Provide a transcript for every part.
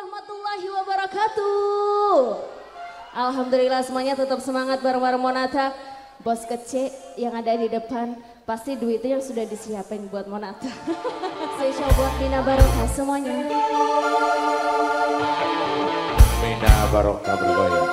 warahmatullahi wabarakatuh. Alhamdulillah semuanya tetap semangat bareng-bareng Monata. Bos kecil yang ada di depan pasti duitnya yang sudah disiapin buat Monata. Spesial buat Mina Barokah semuanya. Mina Barokah bergoyang.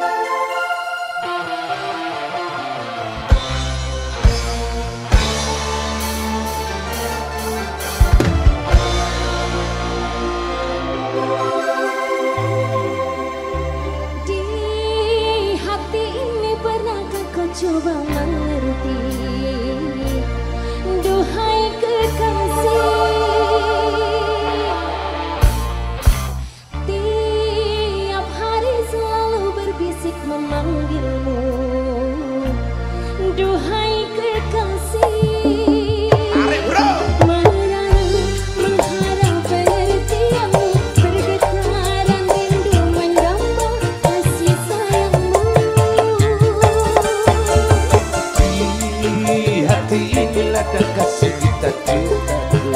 Coba mengerti, duhai kekasih. Tiap hari selalu berbisik memanggilmu, duhai kekasih. Tarik bro. Ada kasih kita cintaku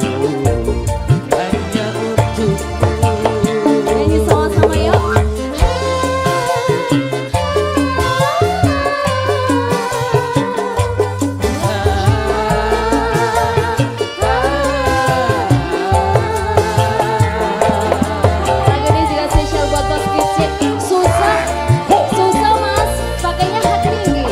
hanya untukmu. Nyanyi sama-sama yuk. Lagu ini juga spesial buat bos kicik. Susah mas, pakainya hati tinggi.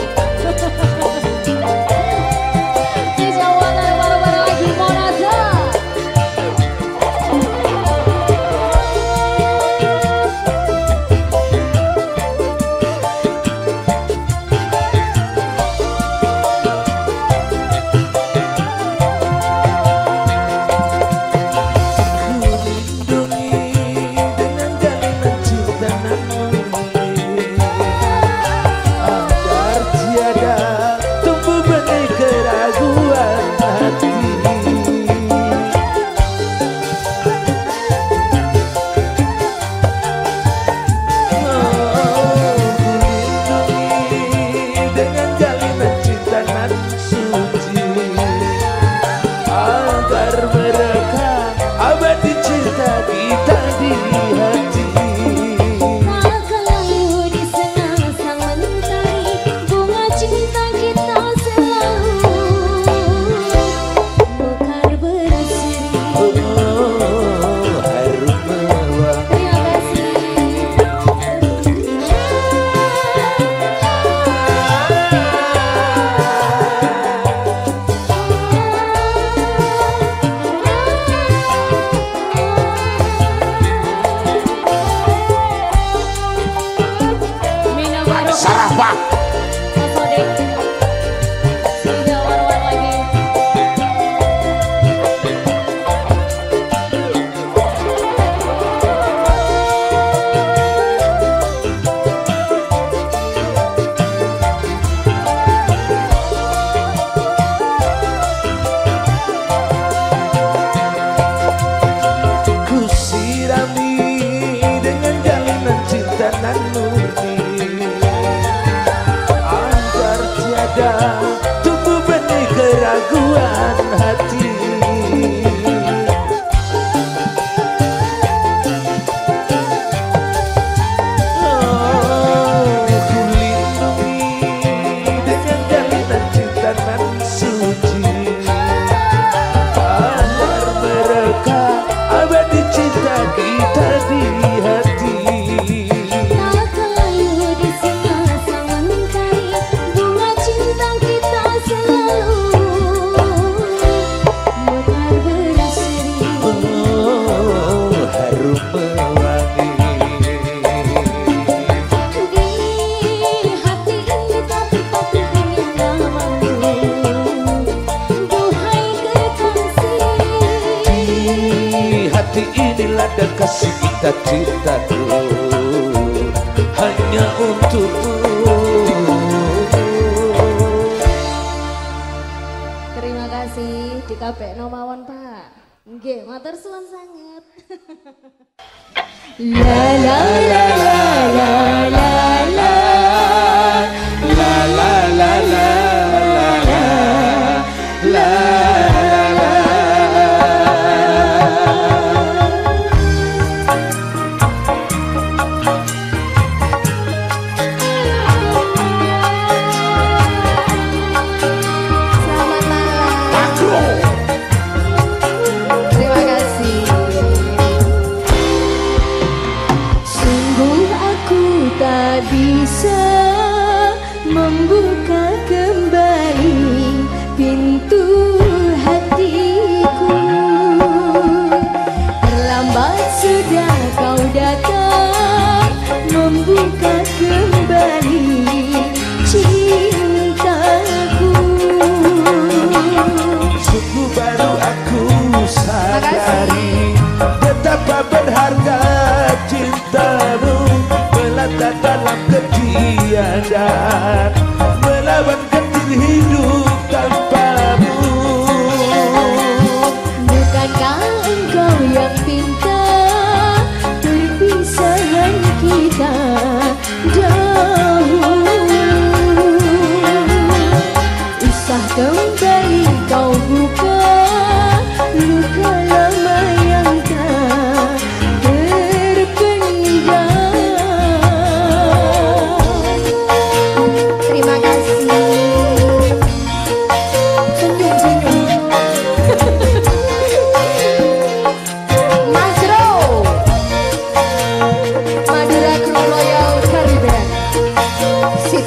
Tumbuh benih keraguan hati. Ku lindungi dengan jalinan cinta nan suci, agar mereka abadi cinta kita di hati. Inilah dan kasih kita cintaku hanya untukmu. Terima kasih di KP Nomawon Pak. Nggih, matur suwun sanget. La la la la la la la la la la la la. Terlambat sudah kau datang, membuka kembali cintaku. Sungguh baru aku sadari betapa berharga cintamu, melata dalam ketiadaan, melawan getir hidup tanpamu. Bukankah engkau yang pinta perpisahan kita dahulu? Usah kembali kau buka luka lama yang tak terpendam. Terima kasih. Senyum-senyum. Mas Ro, Madura Crew Royal Caribbean. Sip.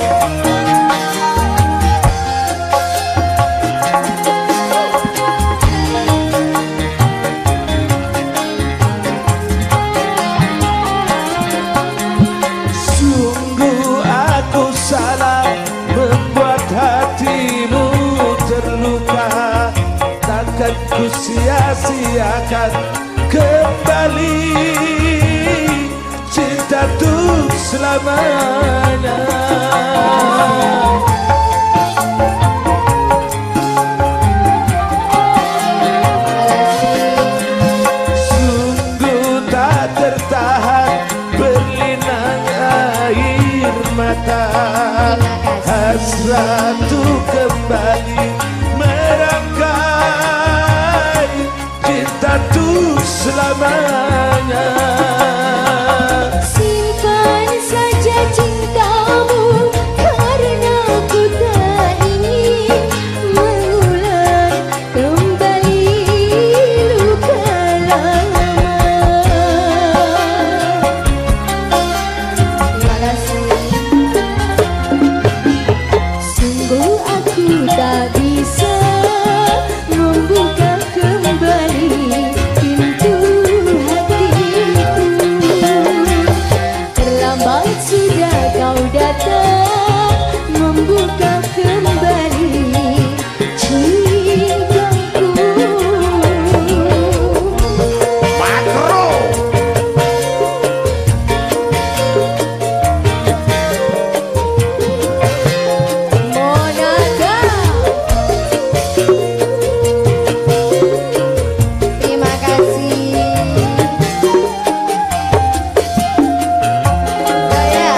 Sungguh aku salah membuat hatimu terluka, takkan ku sia-siakan kembali cinta untuk selamanya. Sungguh tak tertahan berlinang air mata, hasrat untuk kembali merangkai cinta untuk selamanya. Simpan saja cintamu, karena ku tak ingin mengulang kembali luka lama. Terima kasih. Sungguh aku tak bisa membuka kembali pintu hatiku. Terlambat sudah kau datang, membuka kembali cintaku. Makro. Monata. Terima kasih. Jaya.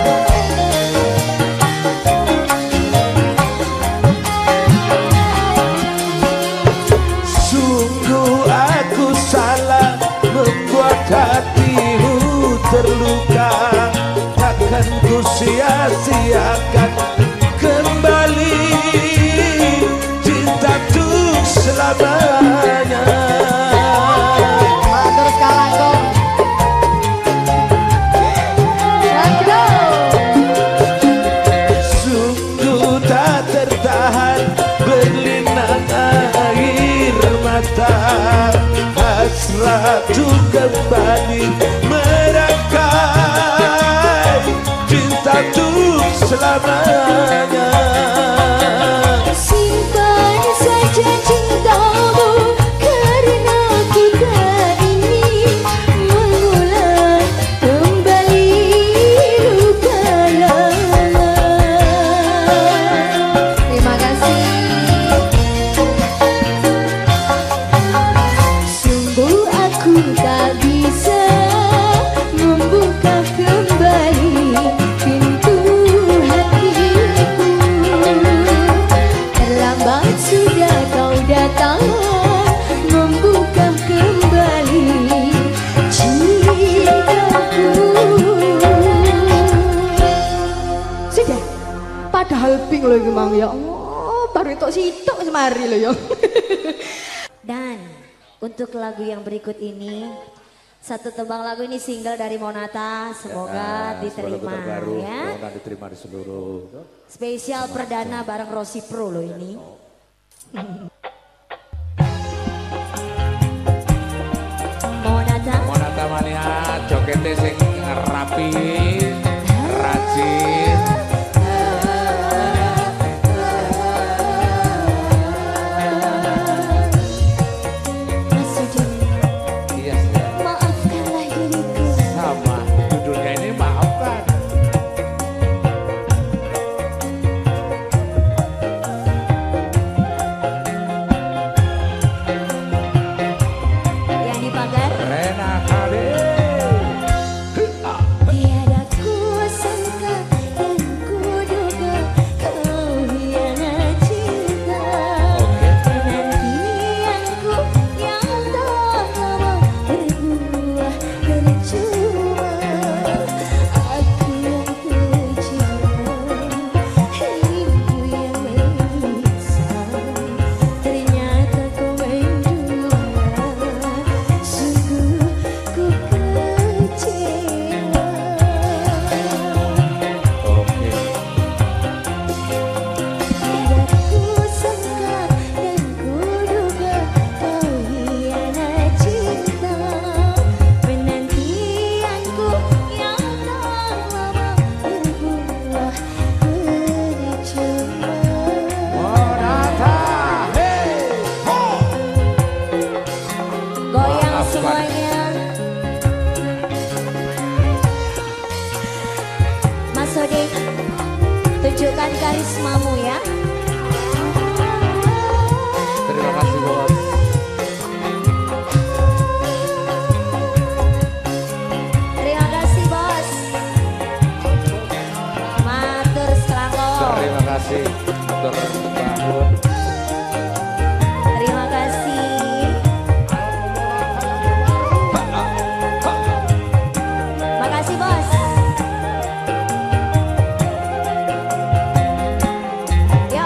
Sungguh aku salah membuat hatimu terluka, takkan ku sia-siakan kembali cinta untuk selamanya. Matur sekalangkung. Rakro. Sungguh tak tertahan berlinang air mata, hasrat untuk kembali merangkai cinta untuk selamanya. Simpan saja cintamu, karena ku tak ingin mengulang kembali luka lama. Terima kasih. Sungguh aku tak bisa membuka kembali pintu hatiku. Terlambat sudah kau datang, membuka kembali cintaku. Sudah. Padahal ping lho iki Mang ya. Oh, baru itu sitok semari lho ya. Dan untuk lagu yang berikut ini, satu tembang lagu ini single dari Monata, semoga diterima terbaru, ya. semoga diterima di seluruh. Spesial perdana bareng Rossi Pro loh ini. Monata jokete sing rapi, rajin. Mas Sudi, Iya, iya. maafkanlah diriku. Sama judulnya ini maafkan. Yang dipagar. Rena Kade. Tiada kusangka dan kuduga kau hianat cinta. Penantianku yang tak lama berbuah percuma. Aku yang terjebak, rindu yang menyiksa. Ternyata kau mendua. Sungguh ku kecewa. Oke. Tidak kusangka dan kuduga kau hianat cinta. Penantianku yang tak lama berbuah percuma. Monata. Hey. Ho. Goyang Maafkan. semuanya. Mas Sodik, tunjukkan karismamu ya. Terima kasih bos. Terima kasih bos. Matur selangor. Terima kasih. Terbangun. Terima kasih. Makasih bos. Ya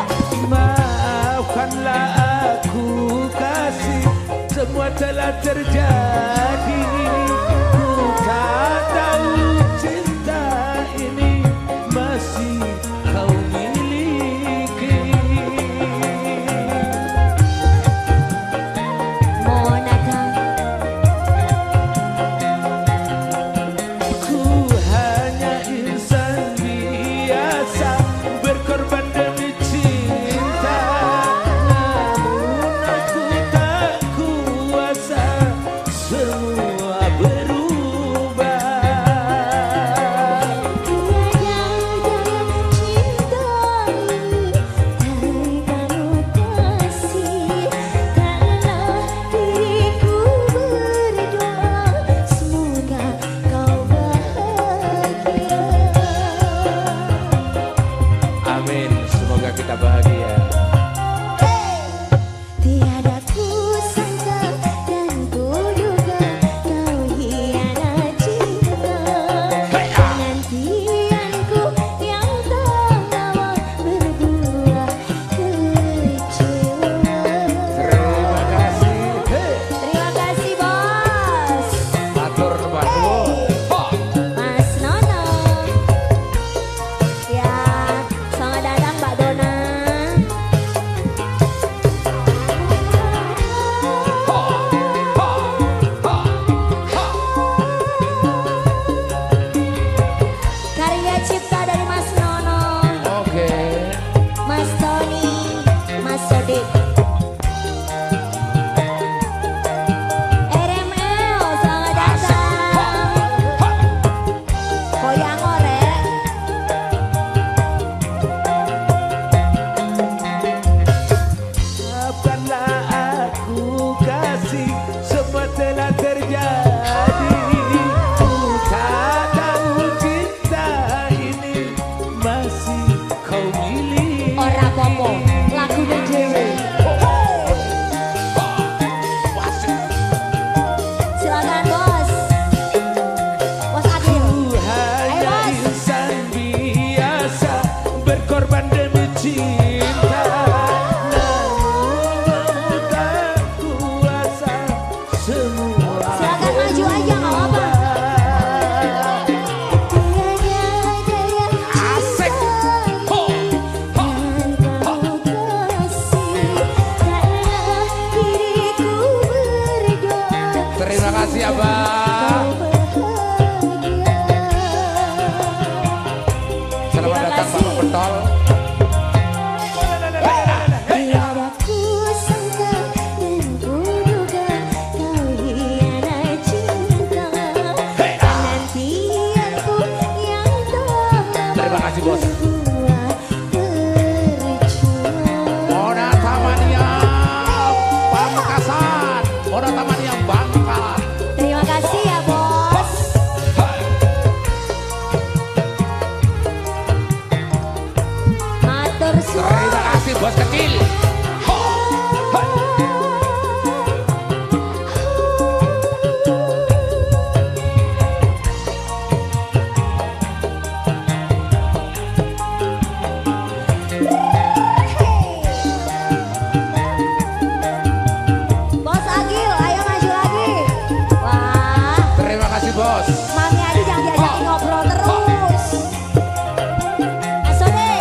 kasih bos. Monata Mania Pamekasan, Monata Mania Bangkalan. Terima kasih ya bos. Matur suwun. Terima kasih bos kecil. Bos Agil, ayo maju lagi. Wah, Terima kasih bos. Mami Adi jangan diajakin ngobrol terus. Aso deh.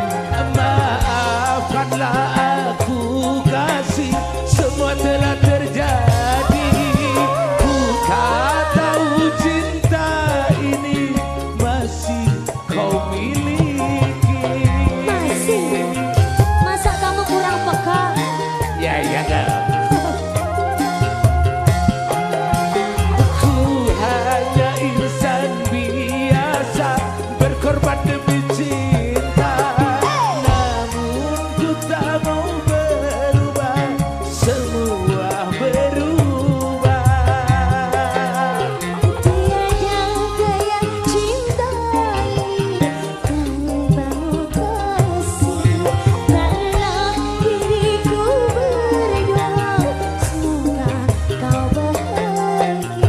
Maafkanlah aku kasih, semua telah terjadi. Ku tak tahu cinta ini masih kau miliki. Masih. Masa kamu kurang peka? Ya enggak. Ku hanya insan biasa berkorban demi cinta. Namun ku tak mau berubah, semua berubah. Tiada gaya cintai tanpamu kasih. Karena diriku berdoa semoga kau bahagia.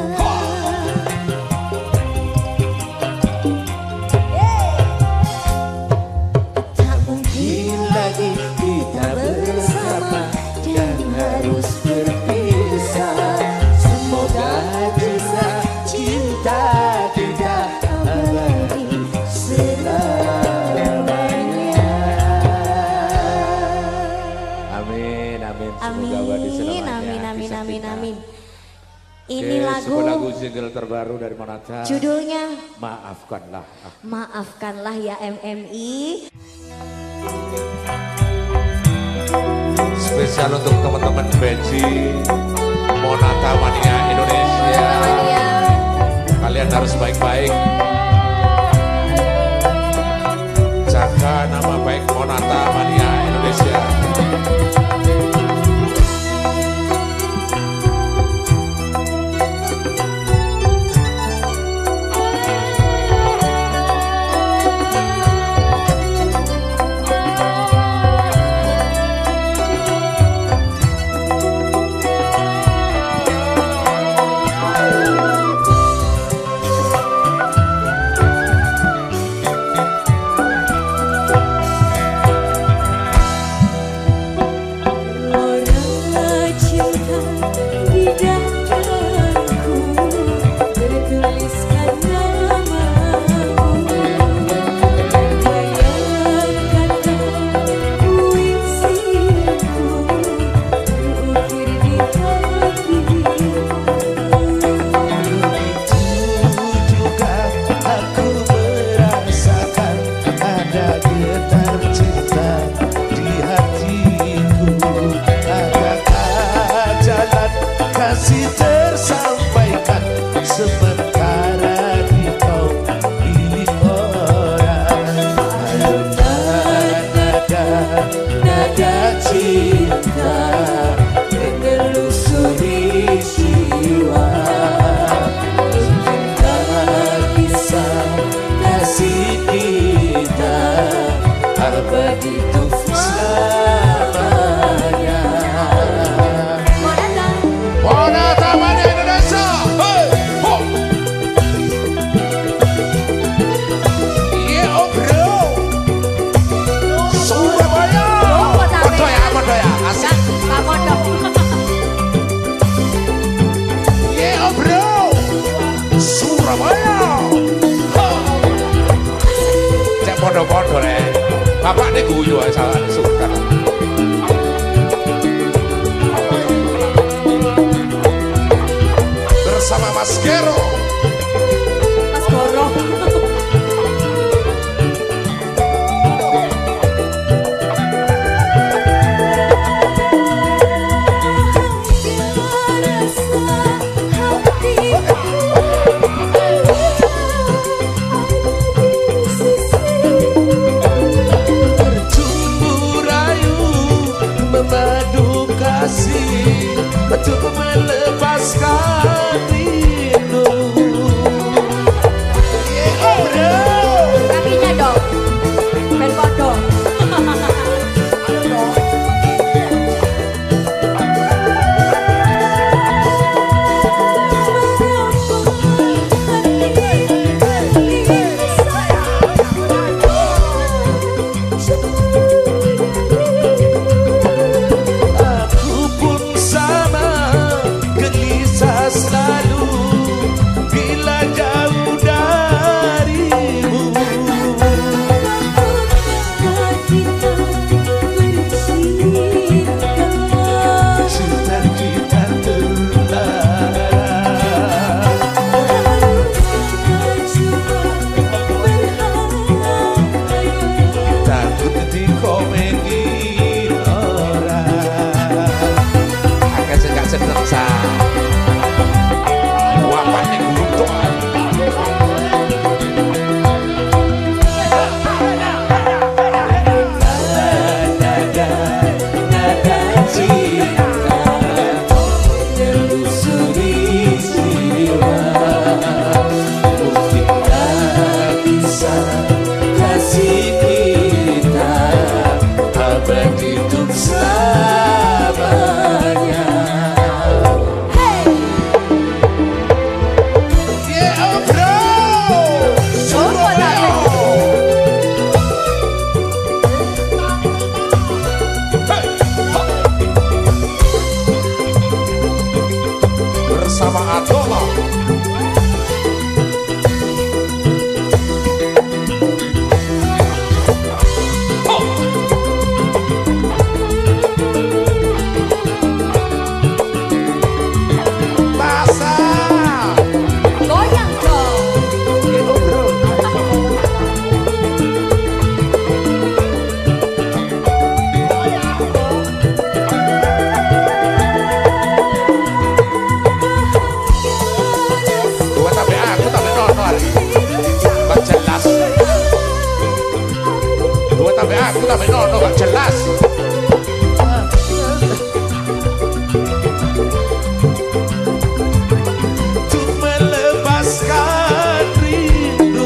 Tak mungkin lagi kita bersama dan harus berpisah. Semoga kisah cinta kita abadi selamanya. Amin, amin. Semoga Amin, abadi selamanya. amin, amin, Kisah amin, kita. amin. Oke, Ini sebuah lagu lagu single terbaru dari Monata. judulnya Maafkanlah aku. Maafkanlah ya MMI. Spesial untuk teman-teman Benji Monata Mania Indonesia. Kalian harus baik-baik. Jaga nama baik Monata Mania Indonesia. Kasih tersampaikan sementara di kau milik orang. Nada cinta menelusuri jiwa. Tentang kisah kasih kita abadi untuk selamanya. Monata Mania Indonesia. Hey, ho. Yeah, oh bro. Surabaya. Podo ya, asik. Yeah, oh bro. Surabaya. Cek podo-podo le. Bapak nek guyu ae salah suka. Bersama Mas Gero. Mas Goro. Hati jelas. Untuk melepaskan rindu.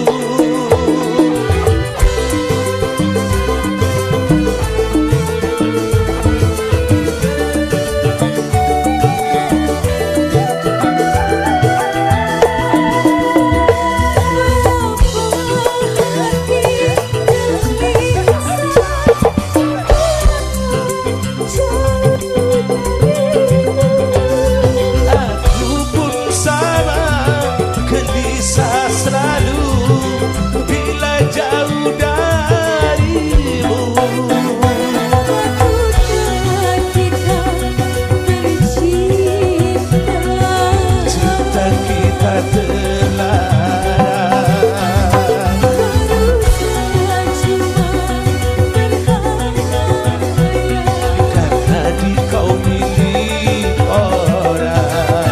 Aku pun sama gelisah selalu bila jauh darimu. Cinta kita terlarang karena di kau milik orang.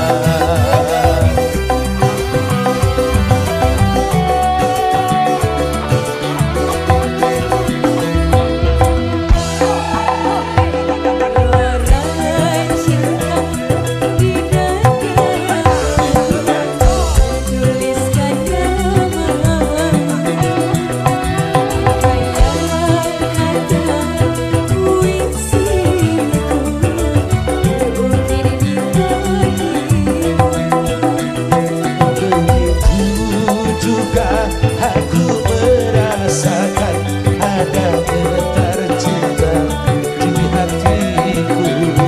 Begitu juga aku merasakan ada getar cinta di hatiku.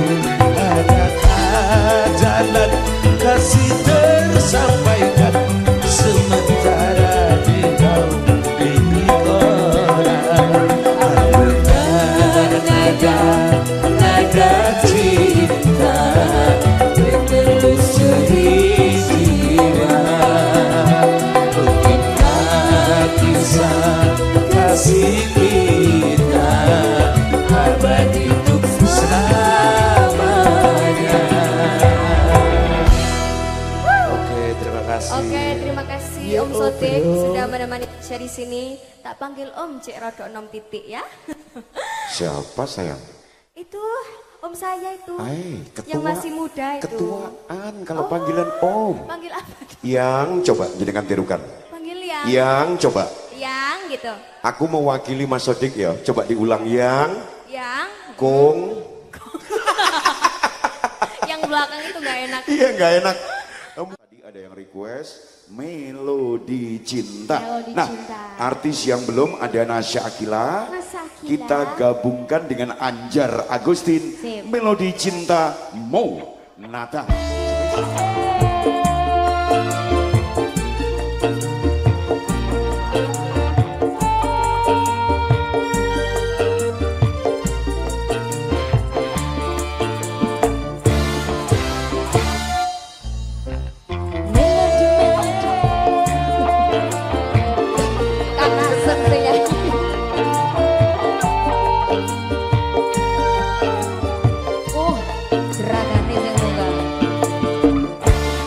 Adakah jalan kasih tersampaikan sementara di kau milik orang. Nada cinta menelusuri jiwa. Mungkinkah kisah kasih kita abadi untuk selamanya. Oke, terima kasih. Oke, terima kasih Om Sotik sudah menemani saya di sini. Tak panggil Om, Cek Rodok Nom Titik ya. Siapa sayang? Itu Om saya itu. Ketua, yang masih muda itu. ketuaan kalau panggilan Om. Panggil apa? Yang coba jenengan tirukan. Panggil yang. Yang coba. Yang gitu. Aku mewakili Mas Sodik ya. Coba diulang yang. Yang. Kung. Yang belakang itu nggak enak. Iya nggak enak. Tadi ada yang request Melodi Cinta. Melodi Nah, Cinta. artis yang belum ada Nasya Akila. Nasya Akila. Kita gabungkan dengan Anjar Agustin. Sip. Melodi Cinta Mo Nata. Kakak sebenarnya. Jeragane sing tunggal.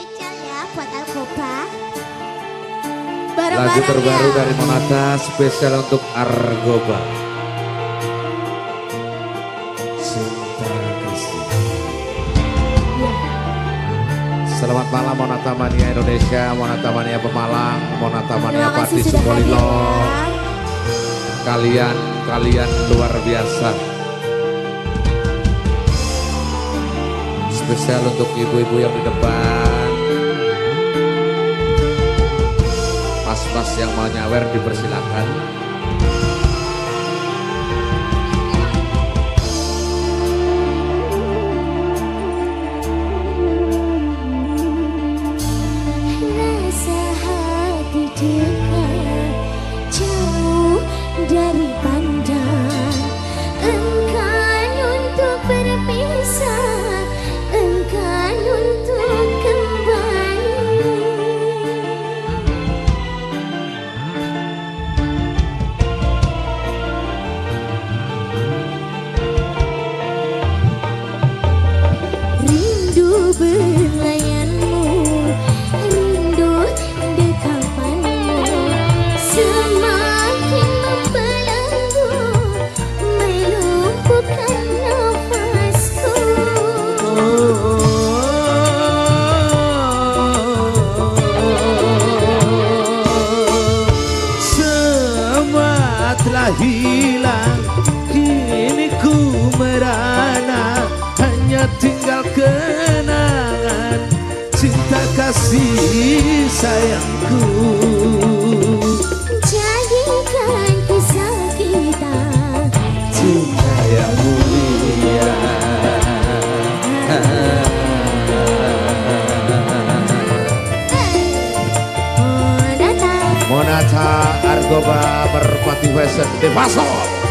spesial ya buat Argoba. Lagu terbaru dari Monata spesial untuk Argoba. Cinta Kasih. Selamat malam Monata Mania Indonesia, Monata Mania Pemalang, Monata Mania Pati Sukolilo. Kalian luar biasa. Spesial untuk ibu-ibu yang di depan. Mas-mas yang mau nyawer dipersilakan. Rasa hati dekat jauh dari pandang, enggan untuk berpisah, enggan untuk kembali. Rindu belayanmu, rindu dekapanmu, semakin membelenggu, melumpuhkan nafasku. Semua telah hilang, kini ku merana, hanya tinggal kenangan cinta kasih sayangku. Jadikan kisah kita Cinta yang mulia. Monata Argoba Merpati Fashion Devaso.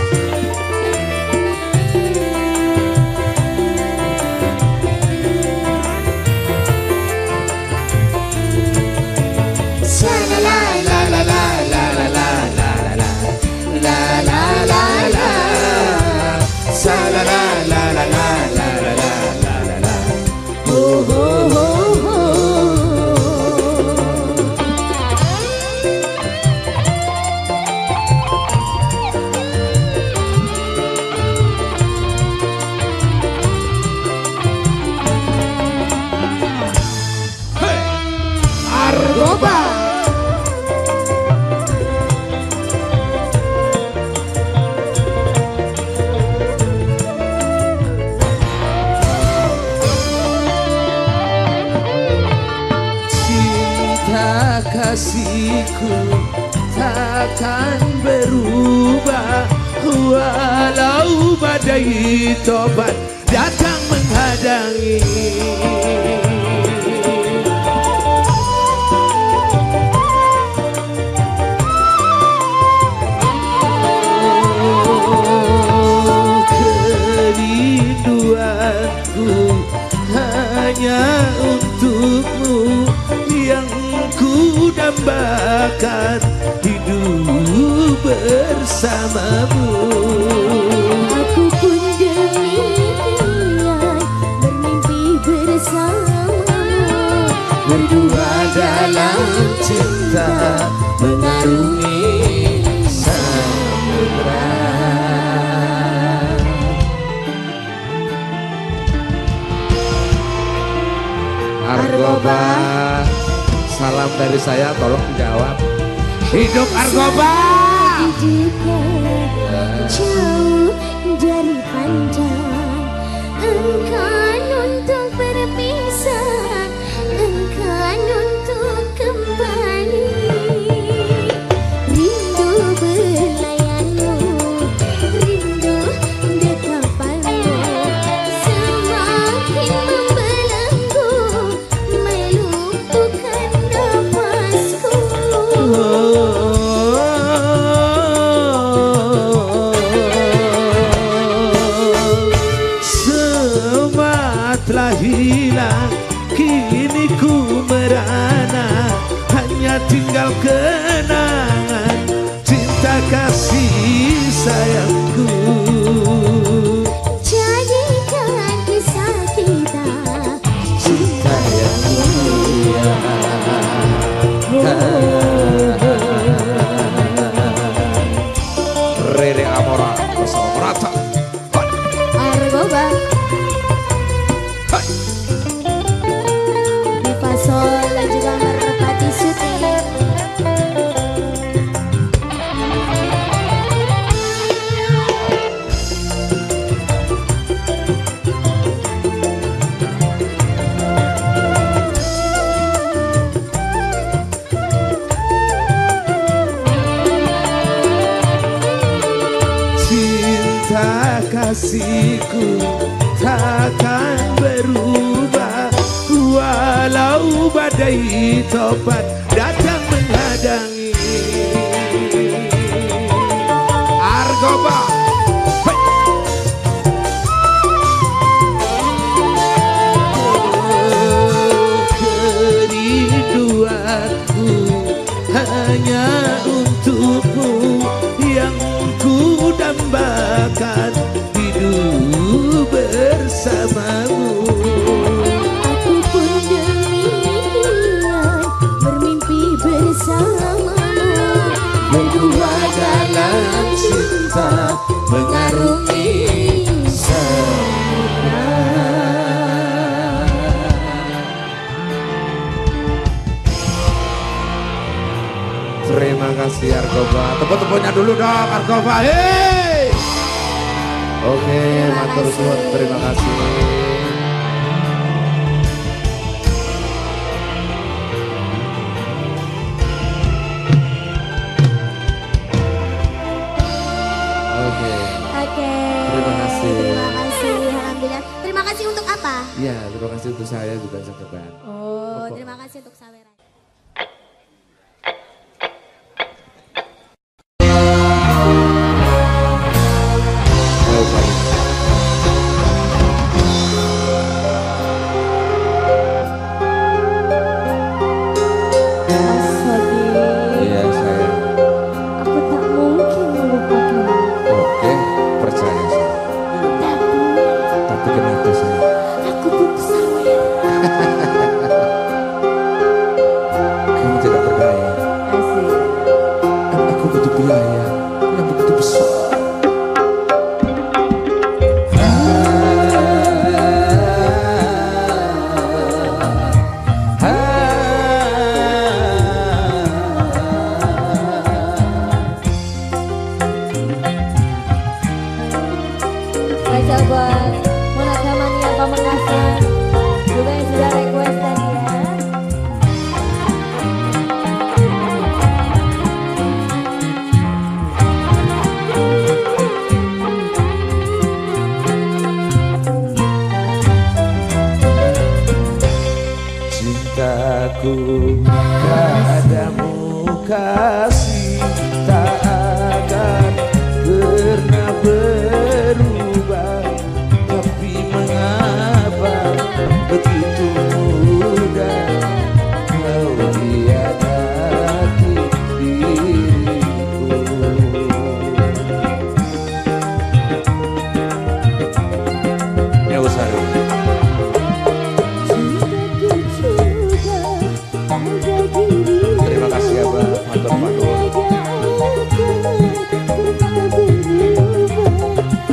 Argoba. Cinta kasihku takkan berubah, walau badai tobat datang menghadangi. Kerinduanku hanya untukmu, yang ku dambakan hidup bersamamu. Aku pun demikian bermimpi bersamamu, Berdua dalam cinta mengarungi samudra. Argoba, salam dari saya, tolong dijawab. Hidup Argoba. dekat jauh dari pandang, enggan untuk berpisah, enggan untuk kembali. Rindu belayanmu, rindu dekapanmu, semakin membelenggu, melumpuhkan nafasku. Semua telah hilang, kini ku merana, hanya tinggal kenangan cinta kasih sayangku. Jadikan kisah kita Cinta yang mulia. kekasihku takkan berubah, walau badai topan datang menghadangi. Argoba kerinduanku hanya untukmu, yang ku dambakan hidup bersamamu. Aku pun demikian bermimpi bersamamu, Berdua dalam cinta mengarungi sana. Terima kasih Argoba. Tepuk-tepuknya dulu dong Argoba. Hei. Oke, matur suwun. Terima kasih. Oke. Terima kasih. Terima kasih. Alhamdulillah. Terima kasih untuk apa? Ya, terima kasih untuk saya juga sekeban. Oh, terima kasih untuk Saweran. Mas Wadi, Iya sayang. aku tak mungkin melupakan. Oke, percaya saya. Tapi kenapa sayang? Aku butuh Saweran. Kamu tidak berdaya. Asik. Dan aku butuh biaya yang begitu besar. Spesial buat Monata Mania Pamekasan juga yang sudah request tadi ya. Cintaku padamu kasih tak akan pernah berubah. Tapi mengapa begitu mudah kau hianati diriku. Ya usah. Terima kasih ya Bang, matur nuwun.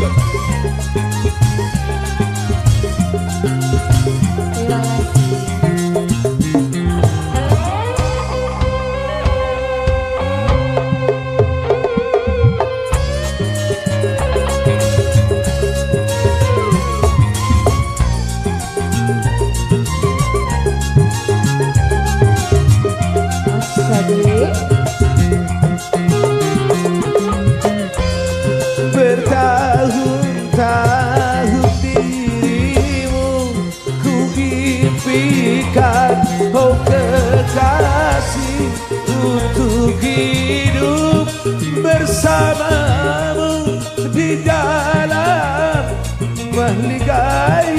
Bertahun-tahun dirimu ku impikan, oh kekasih, untuk hidup bersamamu di dalam meligai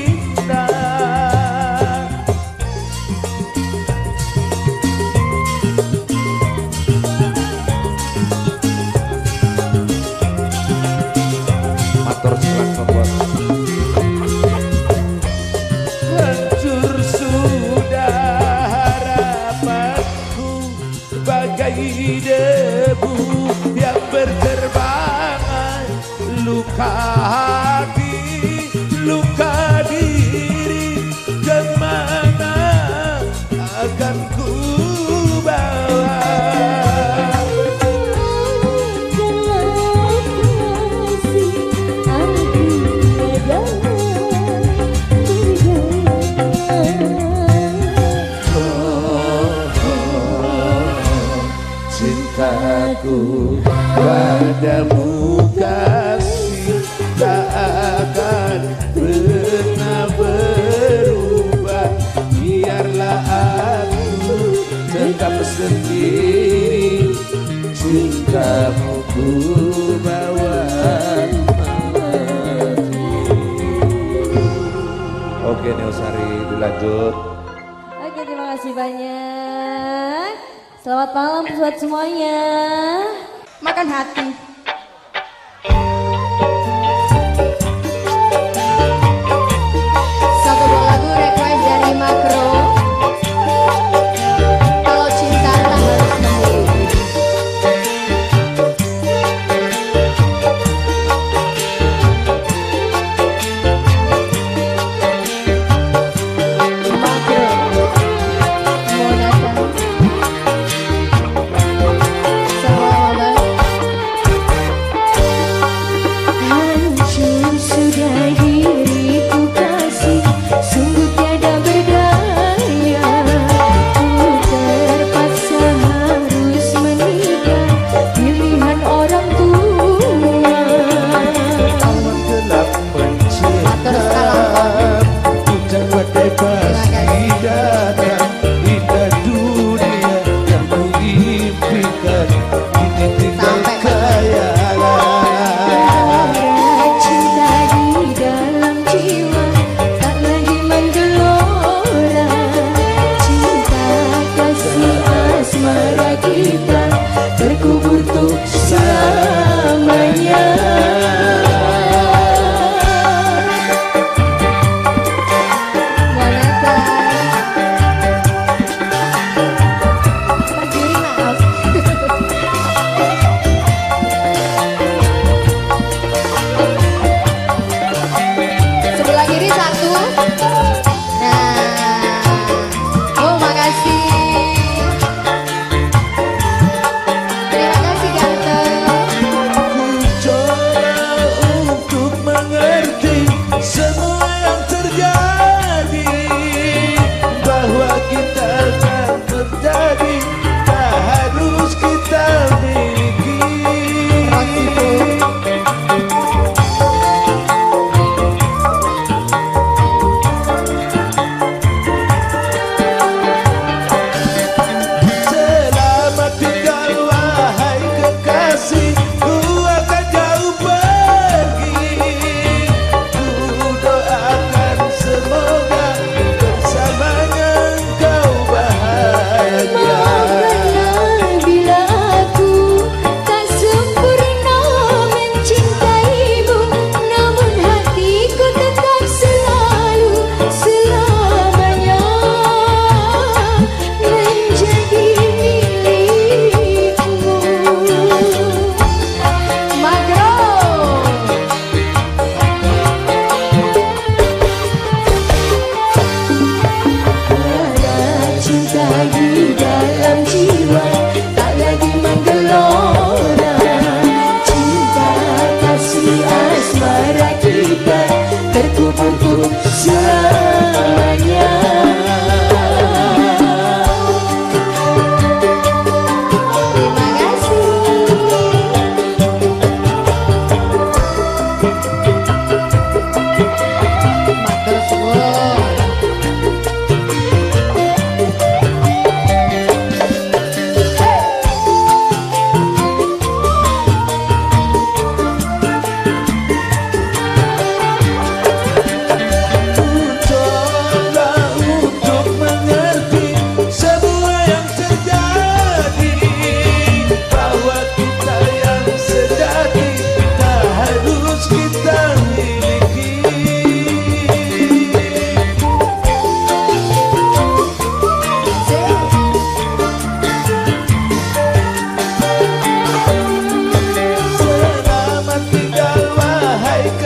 indah. Matur silakan buat. Hancur sudah harapanku bagai debu yang berterbangan, luka hati, luka diri, kemana akan ku bawa? Cintaku padamu kasih tak akan pernah berubah. Biarlah aku tetap sendiri, cintamu ku bawa mati. Oke Neosari dilanjut. Oke, terima kasih banyak. Selamat malam buat semuanya. Makan hati. Satu buah lagu request dari Makro. Kalau cinta tak harus memilih. Makro mau datang. Sama Abang.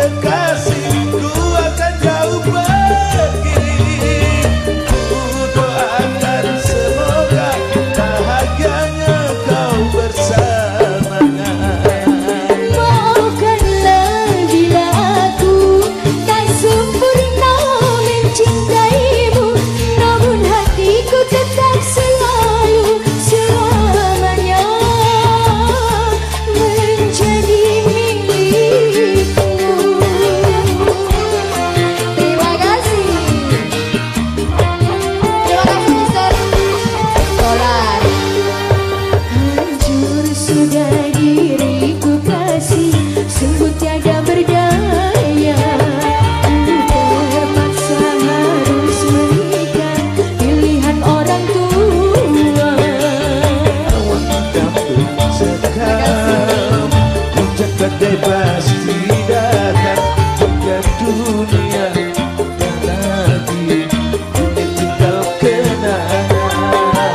kekasihku akan jauh pergi. Ku doakan semoga bahagianya kau bersamanya. Maafkanlah bila aku tak sempurna mencintaimu, namun hatiku tetap selalu selamanya menjadi milikmu. Terima kasih. Terima kasih Mister Dolar. Hancur sudah diriku kasih, sungguh tiada berdaya. Terpaksa harus menikah, pilihan orang tua. Wanita mencekam, puncak badai pasti datang. Hingga dunia tak lagi tinggal kenangan.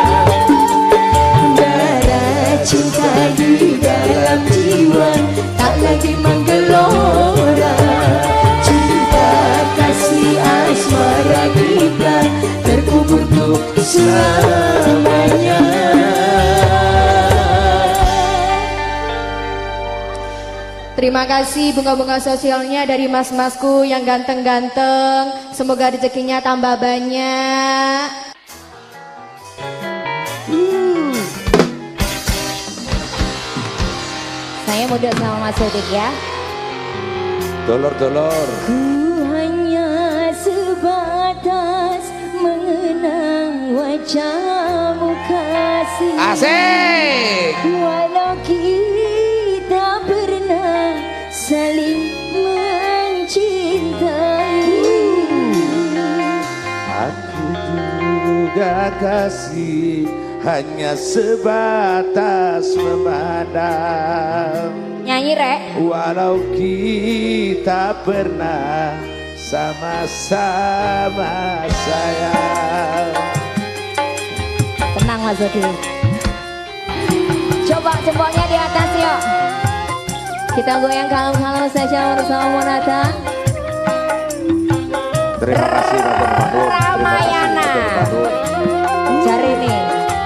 Darah cinta di dalam jiwa tak lagi menggelora. Cinta kasih asmara kita terkubur untuk selamanya. Terima kasih bunga-bunga sosialnya dari mas-masku yang ganteng-ganteng. Semoga rezekinya tambah banyak. Saya muda sama Mas Sodik ya. Dolor-dolor. Ku hanya sebatas mengenang wajahmu kasih. Asik. Walau kita pernah saling mencintai. Aku juga kasih hanya sebatas memandang. Nyanyi Rek. Walau kita pernah sama-sama sayang. Tenang Mas Sodik. Coba jempolnya di atas yuk. Kita goyang kalem-kalem saja bersama Monata. Terima kasih Matur Nuwun. Ramayana. Cari nih.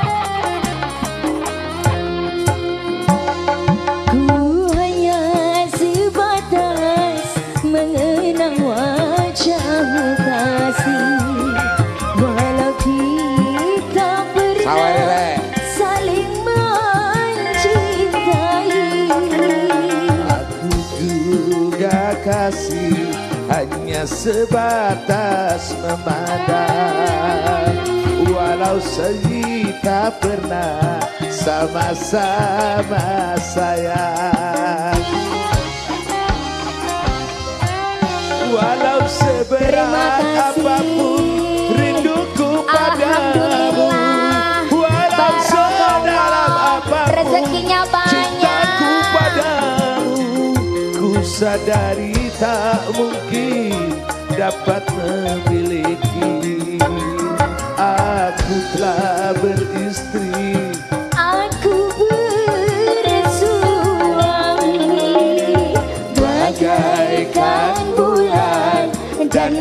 Ku hanya sebatas mengenang wajahmu kasih. Walau kita Sawai pernah Rek. saling mencintai. Aku juga kasih hanya sebatas memandang. Walau kita pernah sama-sama sayang. Walau seberat apapun rinduku padamu, walau sedalam apapun Rezekinya cintaku banyak. padamu, ku sadari tak mungkin dapat memiliki. Aku telah beristri, Aku bersuami bagaikan bulan dan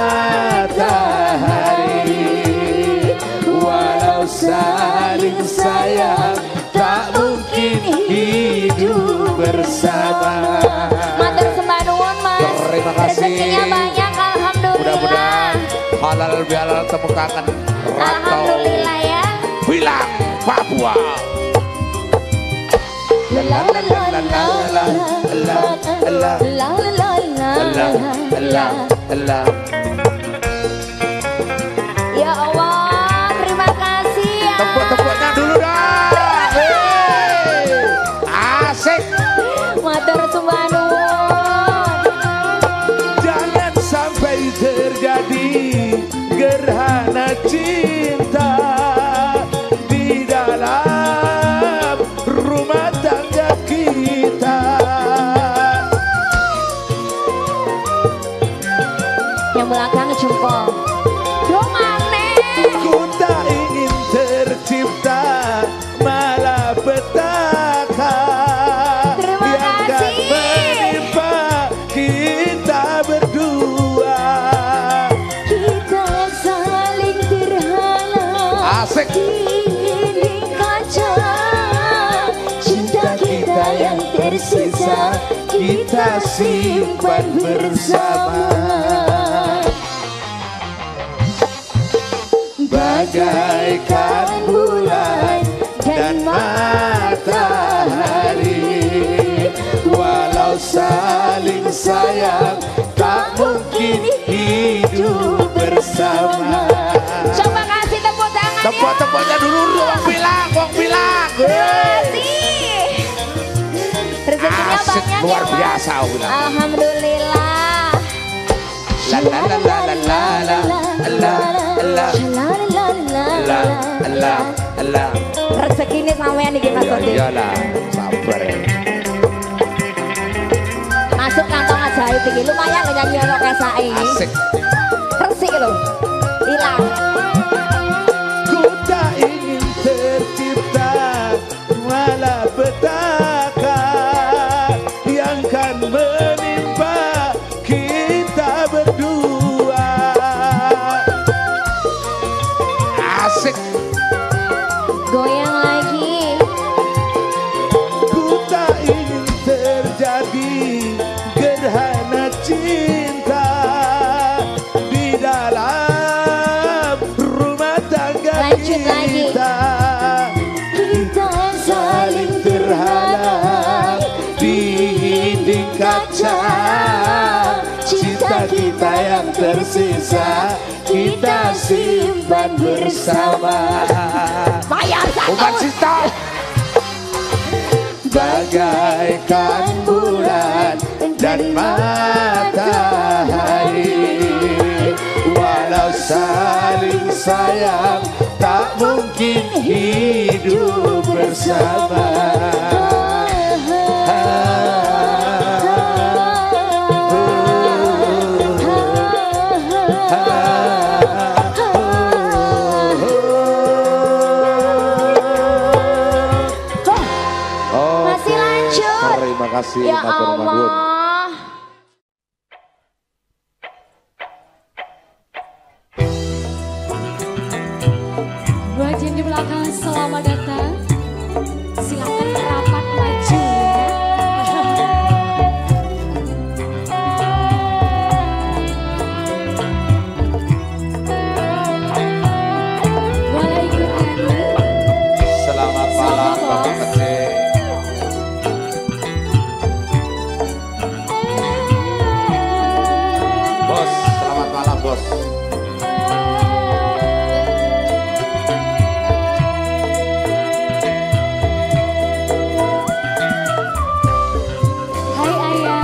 matahari. walau saling sayang tak mungkin hidup bersama. Matur sembah nuwun Mas. Terima kasih. Rezekinya banyak alhamdulillah. Mudah-mudahan halal bihalal temu kangen rantau Alhamdulillah ya. Wilang Papua. La la la la la la la la la la. Ya Allah, terima kasih ya. Tepuk-tepuknya dulu dong. Hei. Asik. Matur sembah nuwun. Jangan sampai terjadi gerhana cinta di dalam rumah tangga kita. Yang belakang jempol. Romane. Ku tak ingin tercipta malapetaka Terima yang akan kasih. menimpa kita. kita simpan bersama. Bagaikan bulan dan matahari, walau saling sayang tak mungkin hidup bersama. Coba kasih tepuk tangan. Tepuk-tepuknya dulu, wong bilang. Rezekinya Asik, banyak luar ya, Mas. biasa, aku bilang. Alhamdulillah. La la la la la la la la la la la. Rezekinya sampean iki Mas Odi. Iyalah, sabar ya. Masuk kantong ajaib iki. Lumayan lo nyanyi ono kesake iki. Asik. Resik lho. Hilang. Ku tak ingin tercipta malapetaka yang kan menimpa kita berdua. Asik. Goyang lagi. Ku tak ingin terjadi gerhana cinta di dalam rumah tangga Lanjut lagi. kita. Kita Saling terhalang di dinding kaca. Cinta kita yang tersisa kita simpan bersama. bayar Umat satu. cinta. Bagaikan bulan dan matahari, walau saling sayang tak mungkin hidup bersama. Masih lanjut. Terima kasih. Ya matur nuwun. Allah. Buat yang di belakang selamat datang. Silakan merapat maju ya. Boleh ikut nyanyi. Selamat malam Bapak Kecil. Bos, selamat malam bos. Hai ayah.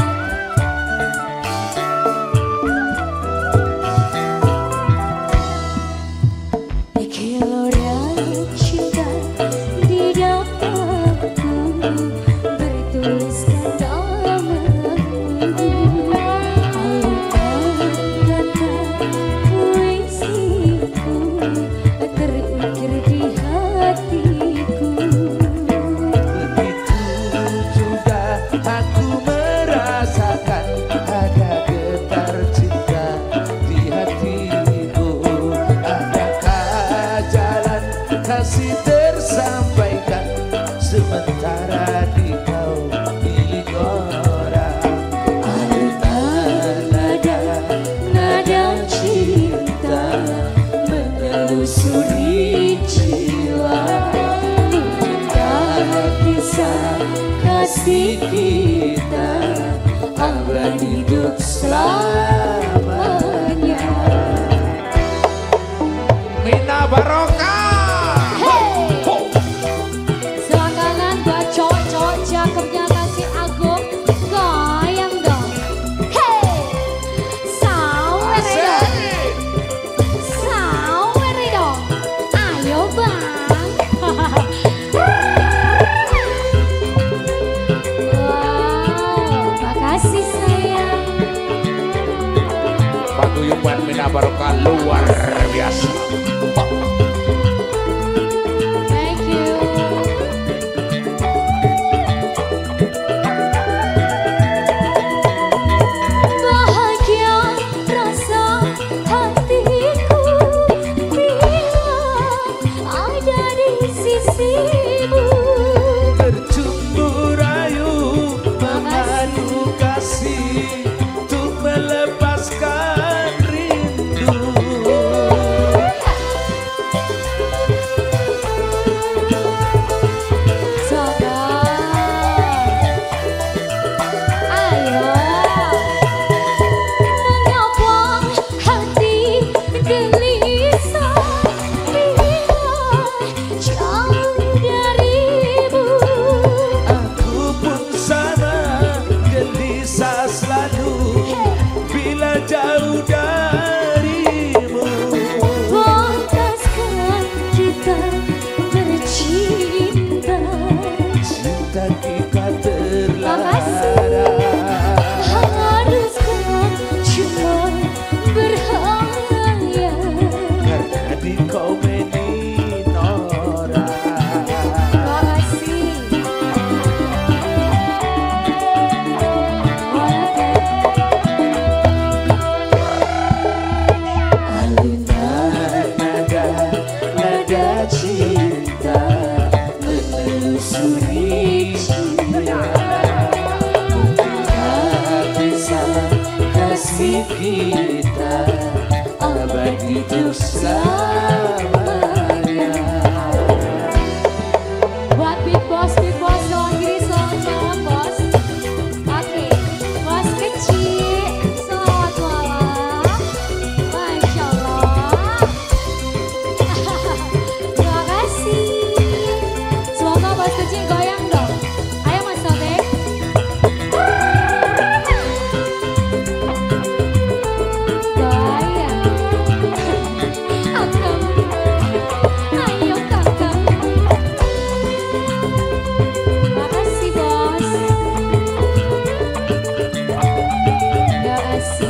Gelora cinta di dalamku bertuliskan namamu. Alunan kata puisiku terukir di hatiku. Begitu juga aku merasakan ada getar cinta di hatiku. Adakah jalan kasih tersampaikan sementara di kau milik orang? Alunan nada cinta menelusuri jiwa. Kisah kasih kita abadi hidup selamanya. Mina Barokah. Silakan buat cowok-cowok cakepnya kasih Agung. Goyang dong. Hey, sawer dong, Sawer dong. Ayo bang. Wow, makasih sayang. Paguyuban Mina Barokah luar biasa. Thank you. bahagia rasa hatiku bila ada di sisimu. Bercumbu rayu memadu jauh darimu. Pantaskah kita bercinta? Cinta kita terlarang. Haruskah cuma berhayal? Karena di komedi Nora. Alunan Nada cinta menelusuri jiwa. Tak bisa kasih kita abadi untuk selamanya. buat Big Boss kawan kiri selamat malam bos. Oke, bos kecil selamat malam. Masya Allah. Terima kasih. Semoga bos kecil goyang dong. Ayo Mas Taufik. Goyang. Akam. Ayo kakak. Makasih bos. Makasih.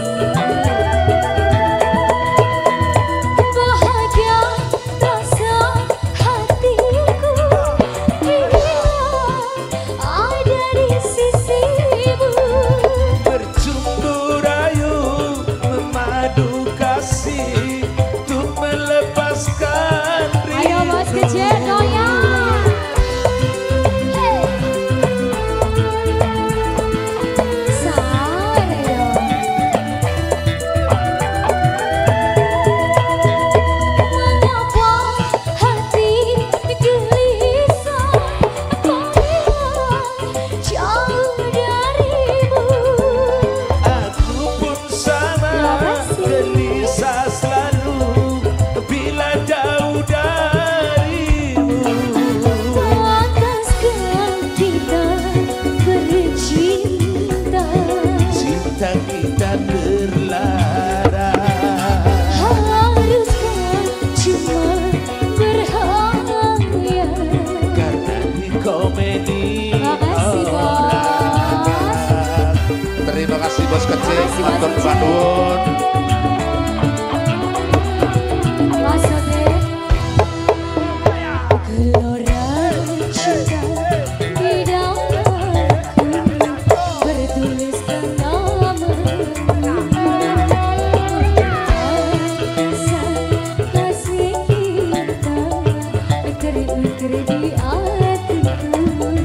Bahagia rasa hatiku bila ada di sisimu. Bercumbu rayu memadu kasih untuk melepaskan Ayo bos kecil goyang. Sare dong. Mengapa hati gelisah apabila jauh darimu? Aku pun sama gelisah selalu bila jauh darimu. Pantaskah kita bercinta? Cinta kita terlarang. Haruskah cuma berhayal? Karena di komedi Makasih bos. Terima kasih bos kecil, Makasih, Bos matur kecil. nuwun. Maksudnya gelora cinta di dalamku bertuliskan namamu. Kasih kita terukir di hatiku.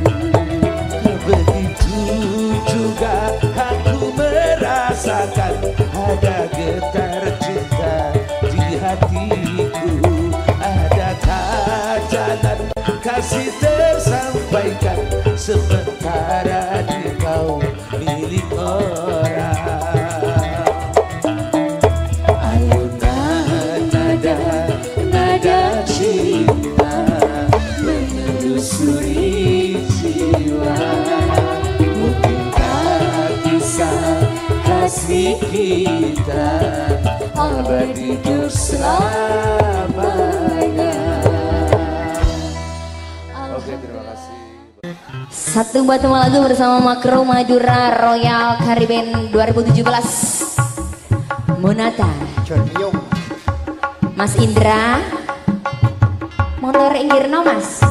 begitu juga aku merasakan ada getar cinta di hatiku. Adakah jalan kasih tersampaikan sementara di kau milik orang. Alunan nada cinta menelusuri jiwa. Mungkinkah kisah kasih kita abadi untuk selamanya. Oke, terima kasih. Satu buat semua lagu bersama Makro Madura Royal Caribbean 2017. Monata, Mas Indra, motor inggirno Mas.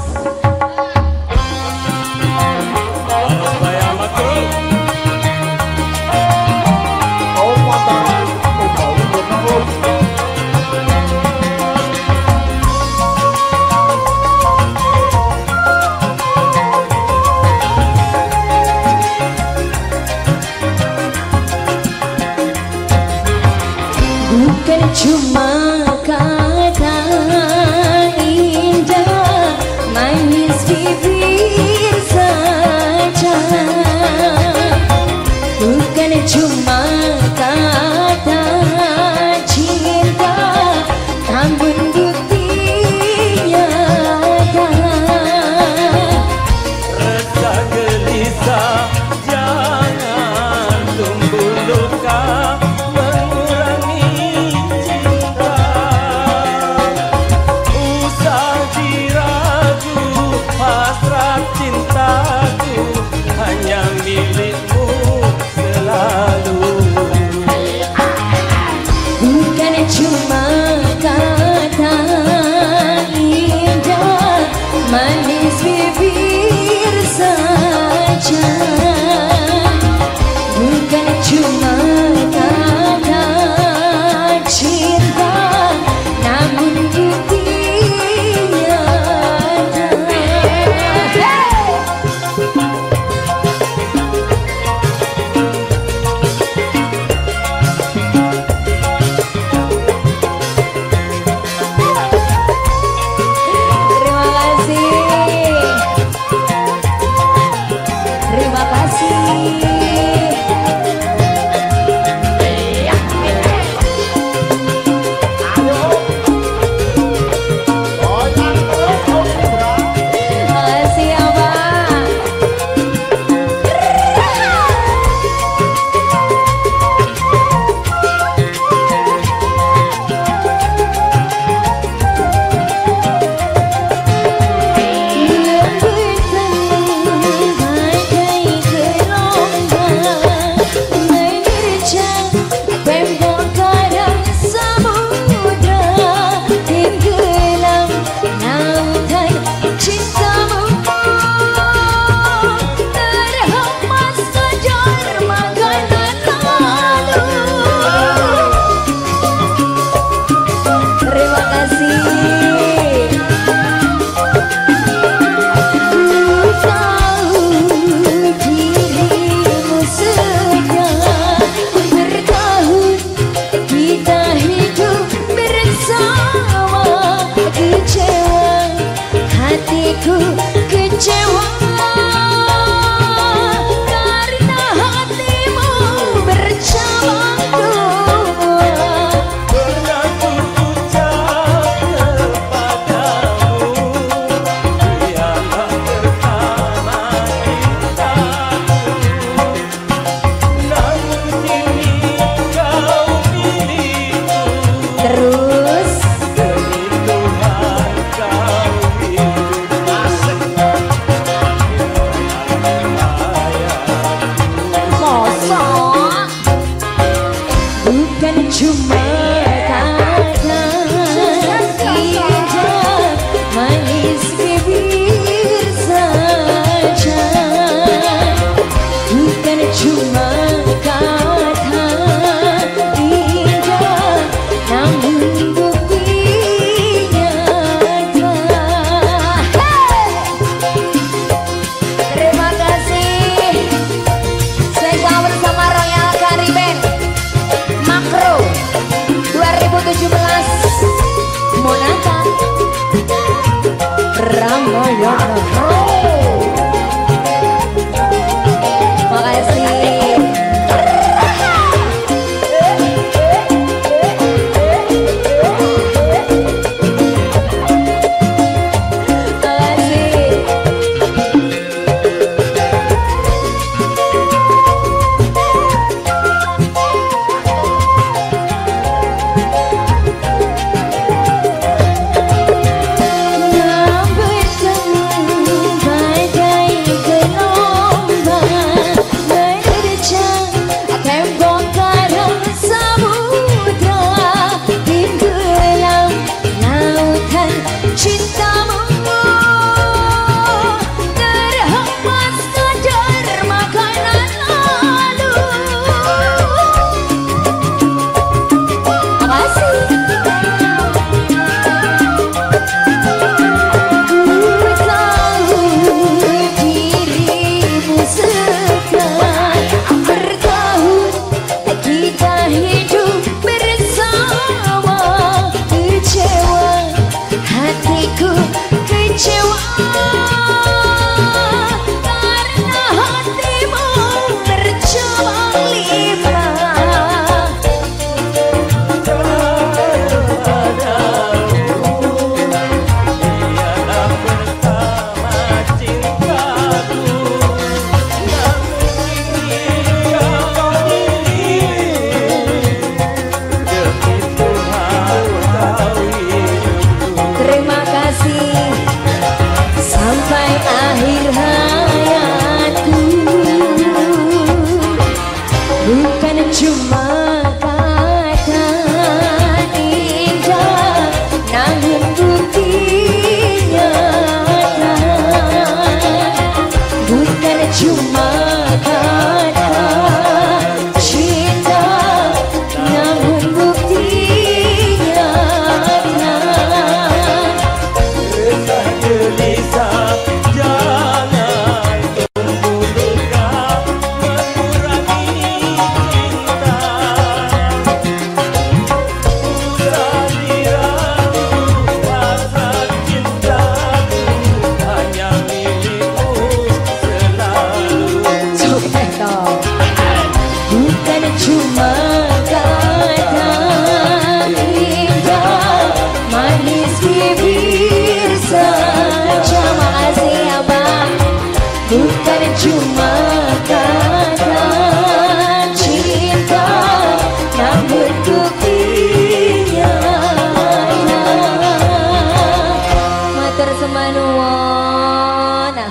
Bukan cuma kata indah, manis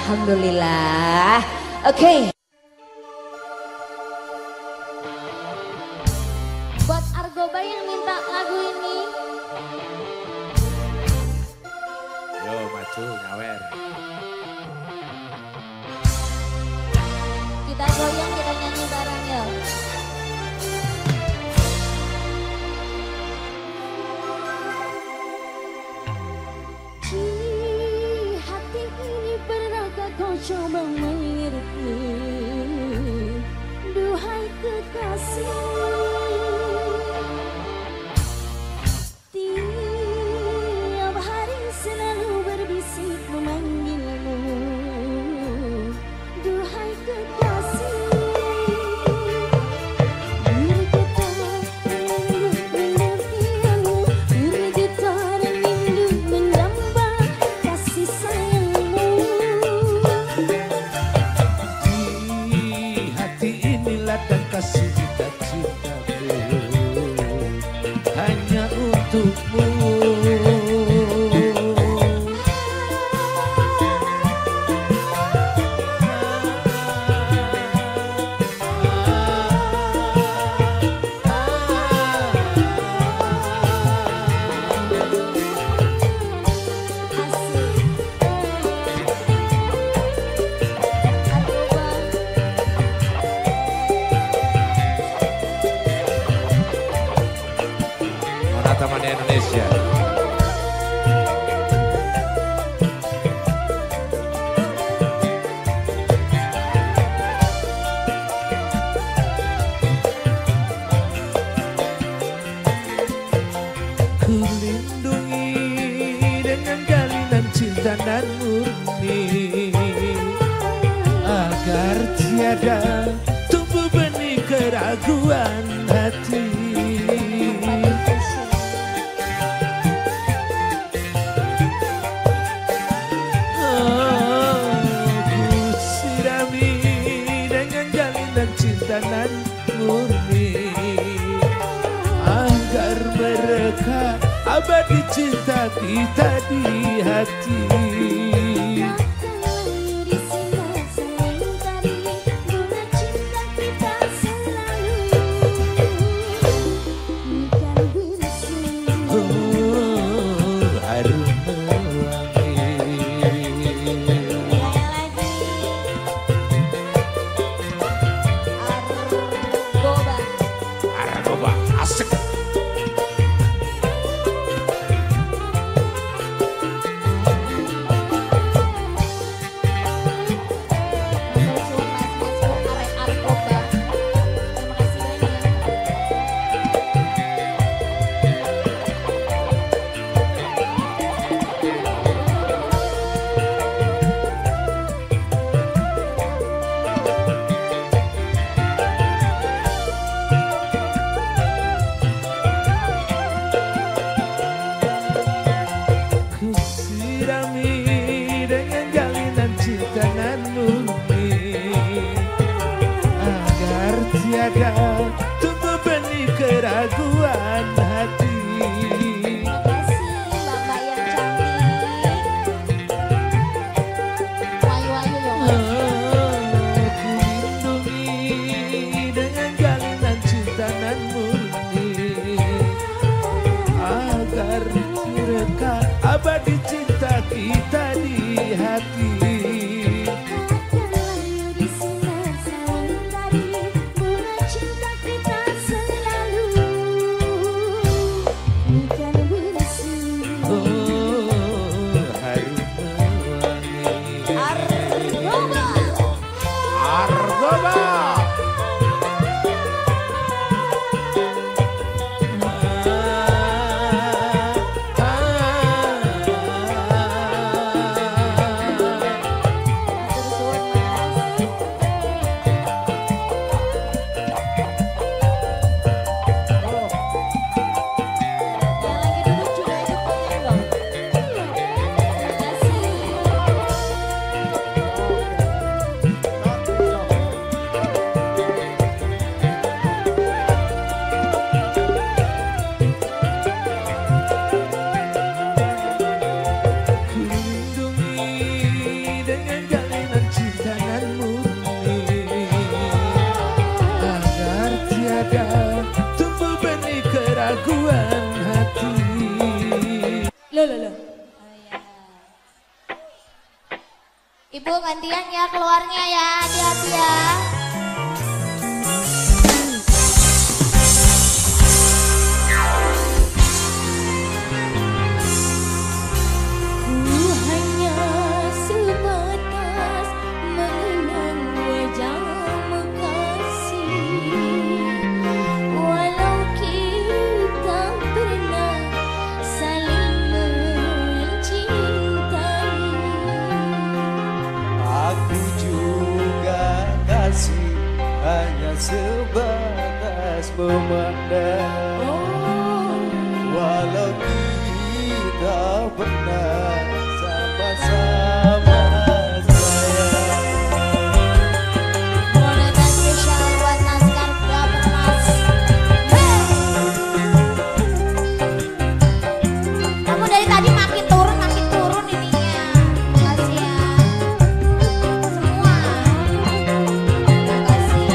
Alhamdulillah. Oke. Buat Argoba yang minta lagu ini. Yo maju nyawer. Kita goyang, kita nyanyi bareng ya. Hati ini pernahkah kau coba mengerti? Duhai kekasih, tiap hari selalu berbisik memanggilmu. Duhai kekasih, bergetar rindu menambah kasih sayangmu. Di hati inilah dan kasih cita-citaku hanya untukmu. Monata Mania Indonesia. Ku lindungi dengan jalinan cinta nan murni agar tiada tumbuh benih keraguan hati. Ku sirami dengan jalinan cinta nan murni agar mereka abadi cinta kita di hati. Harum Argoba asik. ku sirami dengan jalinan cinta nan murni agar tiada tumbuh benih keraguan hati. Terima kasih mbak-mbak yang cantik. Wayu-wayu dong. Ku lindungi dengan jalinan cinta nan murni agar mereka abadi cinta kita di hati. Harum wangi. Argoba. keraguan hati. Loh. Ibu gantian ya keluarnya ya, hati-hati ya. Ku hanya sebatas mengenang wajahmu kasih, walau kita pernah saling mencintai. Aku juga kasih hanya sebatas memandang, walau kita pernah sama-sama sayang. Monata spesial buat Naskar Bapak Mas. Kamu dari tadi makin turun ininya. Makasih ya. Semua. Makasih.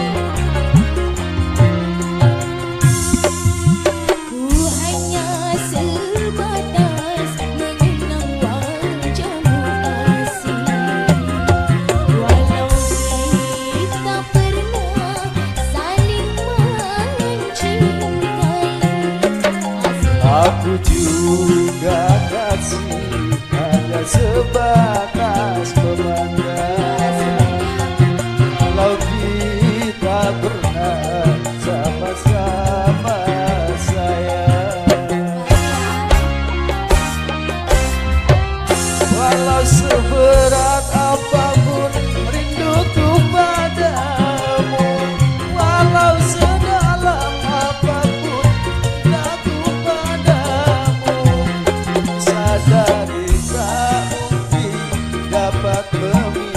Ku hanya sebatas mengenang wajahmu kasih, walau kita pernah saling mencintai. Aku juga kasih hanya sebatas memandang, kalau kita pernah sama-sama sayang. Walau seberat apapun rinduku padamu, walau sedalam apapun cintaku padamu, sadari tak mungkin dapat meminta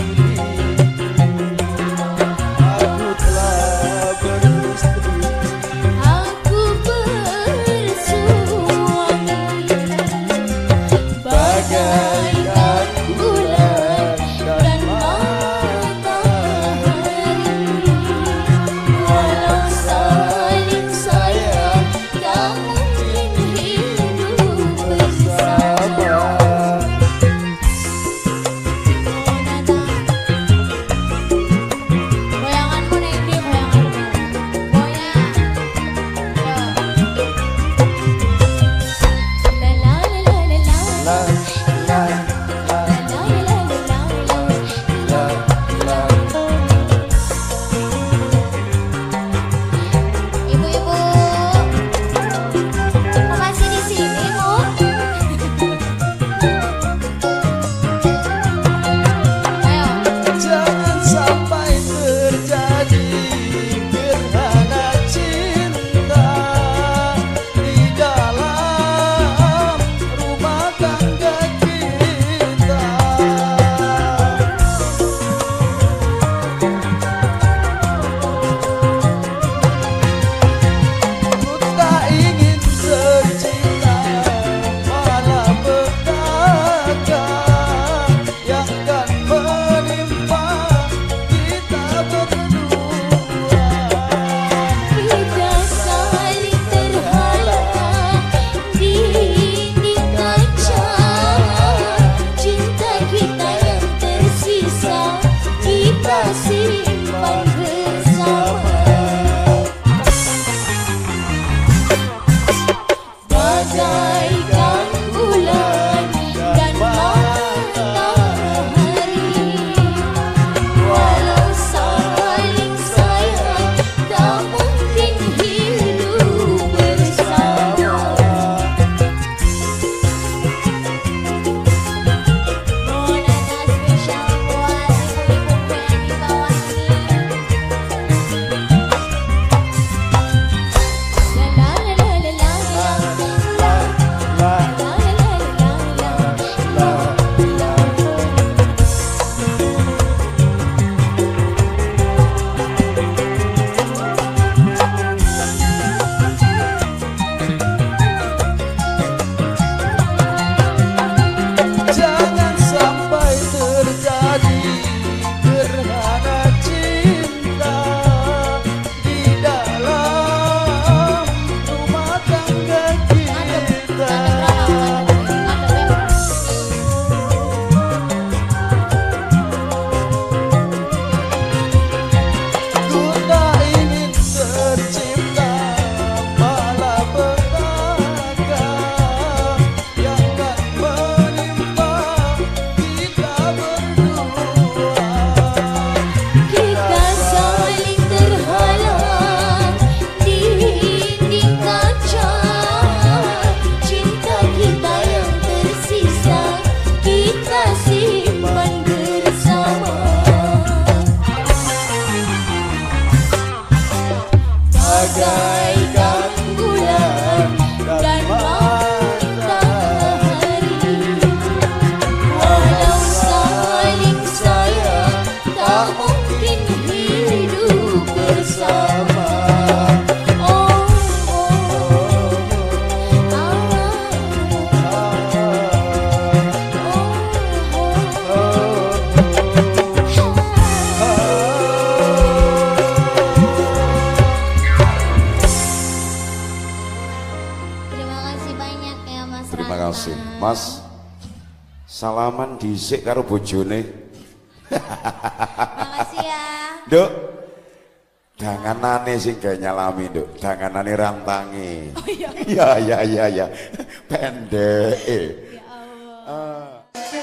Mas Terima Ranta. kasih. Mas, salaman dhisik karo bojone. Makasih ya. Nduk, danganane sing gawe nyalami, Nduk. Danganane rantangi. Oh iya. Iya. Pendek. Ya Allah.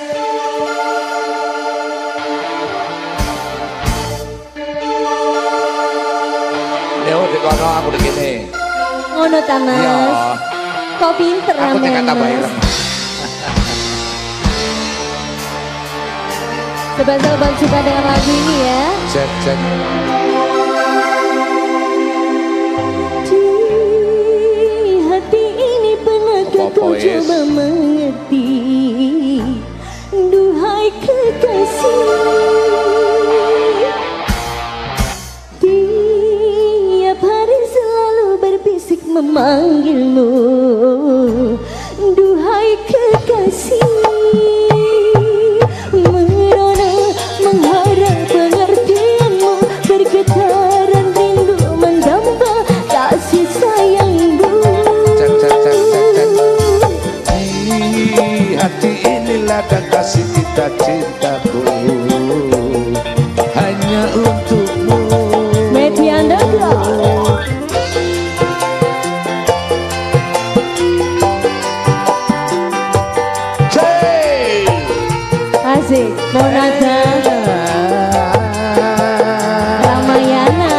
Yo, di kono aku begini. Ngono ta Mas. Iya. Kok pinter Aku sampean, tekan tambah Mas. ireng. Sobat-sobat suka dengan lagu ini ya. Cek. Di hati ini pernahkah kau Apa-apa, coba mengerti? Duhai kekasih, tiap hari selalu berbisik memanggilmu. Duhai kekasih, merana mengharap pengertianmu, bergetaran rindu mendamba kasih sayangmu. Cek. Di hati inilah dan kasih kita cintaku hanya untukmu. Media Underground. Cek. Asik, Monata Ramayana.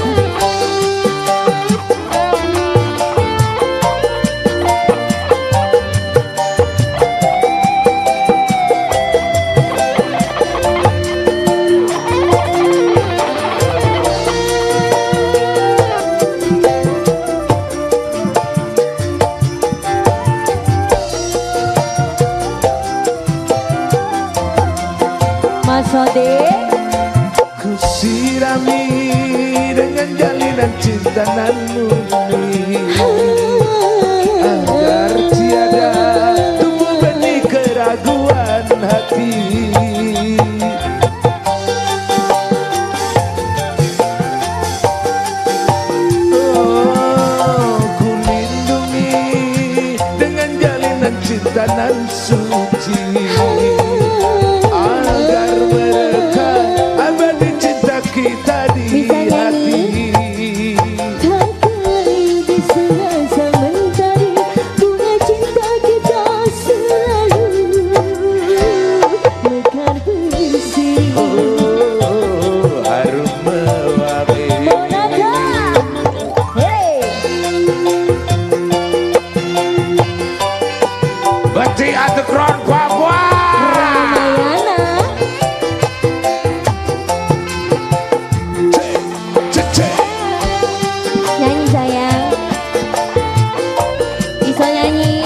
Mas Ode, Ku sirami dengan jalinan cinta nan murni agar tiada tumbuh benih keraguan hati. Oh, ku lindungi dengan jalinan cinta nan suci agar mereka abadi cinta kita di Bisa hati. tak kali diserasa mentari, bunga cinta kita selalu mekar berseri. Oh, harum mewangi. Monata, hey. Bati Underground Papua. Ramayana, Cek, cek. nyanyi sayang. Bisa nyanyi?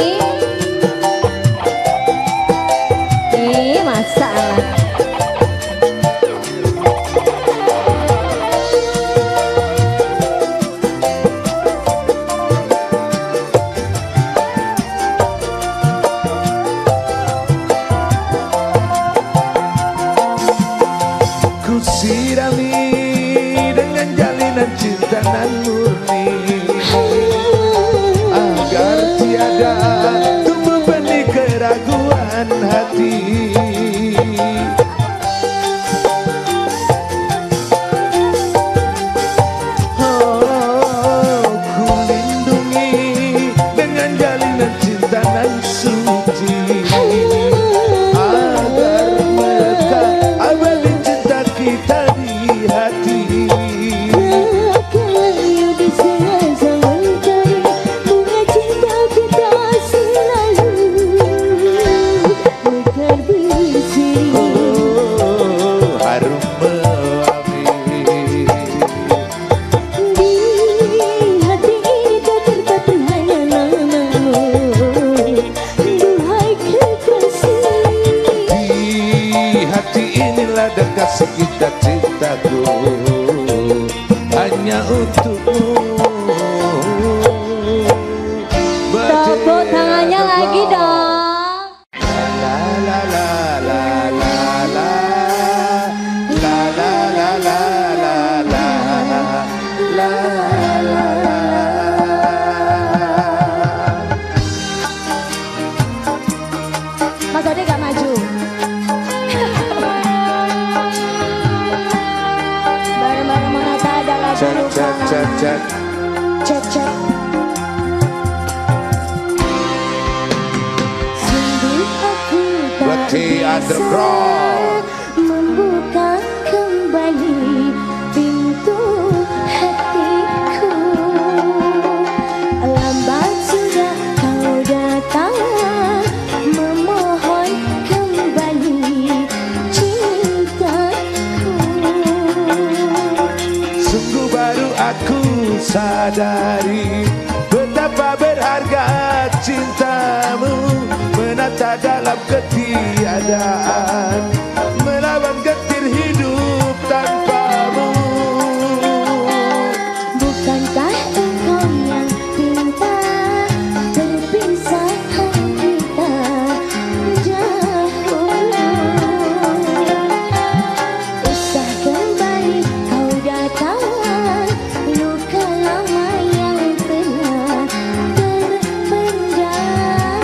Masalah. Underground. Membuka kembali pintu hatiku. Lambat sudah kau datang, memohon kembali cintaku. Sungguh baru aku sadari betapa berharga cintamu, menata dalam ketiadaan, melawan getir hidup tanpamu. Bukankah engkau yang pinta perpisahan kita dahulu? Usah kembali kau datang, luka lama yang telah terpendam.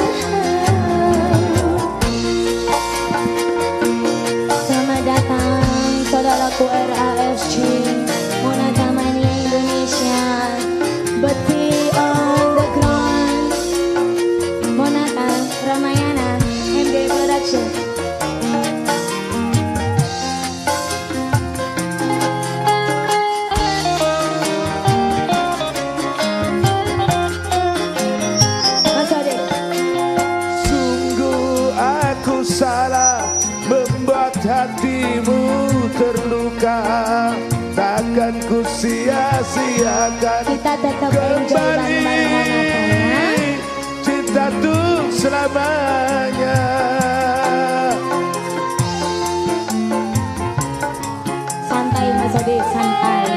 Selamat datang saudaraku RAFC Monata Mania Indonesia, Bekti on the ground, Monata Ramayana MD Production. Mas Ade. Sungguh aku salah membuat hatimu terluka, takkan ku sia-siakan Kita tetap enjoy bareng-bareng Monata ya. cinta tuh selamanya. Santai Mas Ade, santai.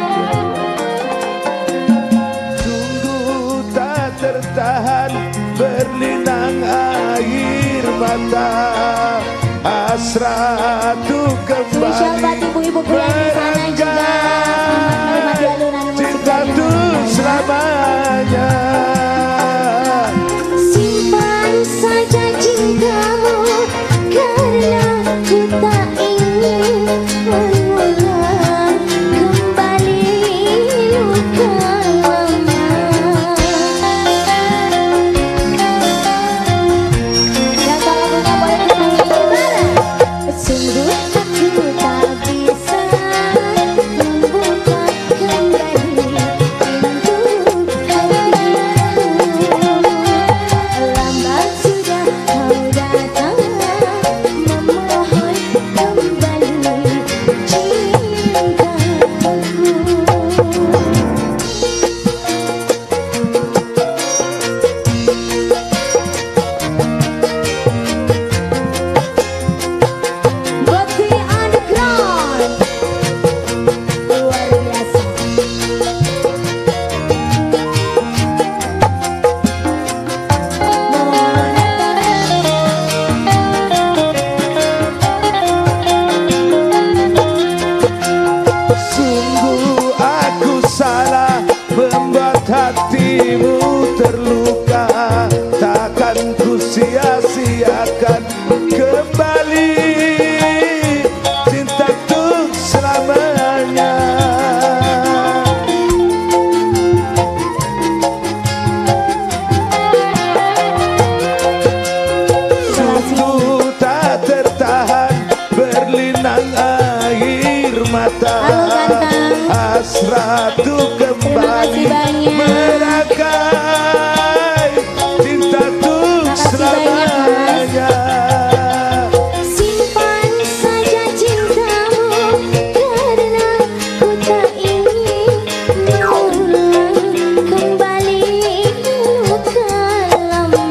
Sungguh tak tertahan berlinang air mata, hasratku Spesial buat kembali ibu-ibuku yang di sana juga. Selamat menikmati alunan musik cinta dari tuh Monata ya. selamanya. Simpan saja cintamu, karena ku tak ingin mengulang kembali luka lama. Dan kalau punya boleh kita nyanyi bareng. Sungguh aku tak bisa membuka kembali pintu hatiku. Lambat sudah kau datang, memohon kembali cintaku. Bekti Underground luar biasa. Sungguh aku salah membuat hatimu terluka, takkan ku sia-siakan kembali cinta tuh selamanya. Sungguh tak tertahan berlinang air mata, Halo, ganteng. hasratku Terima kembali kasih banyak. merangkai cinta tuh Makasih banyak, Mas. selamanya. Simpan saja cintamu, karena ku tak ingin mengulang kembali luka lama.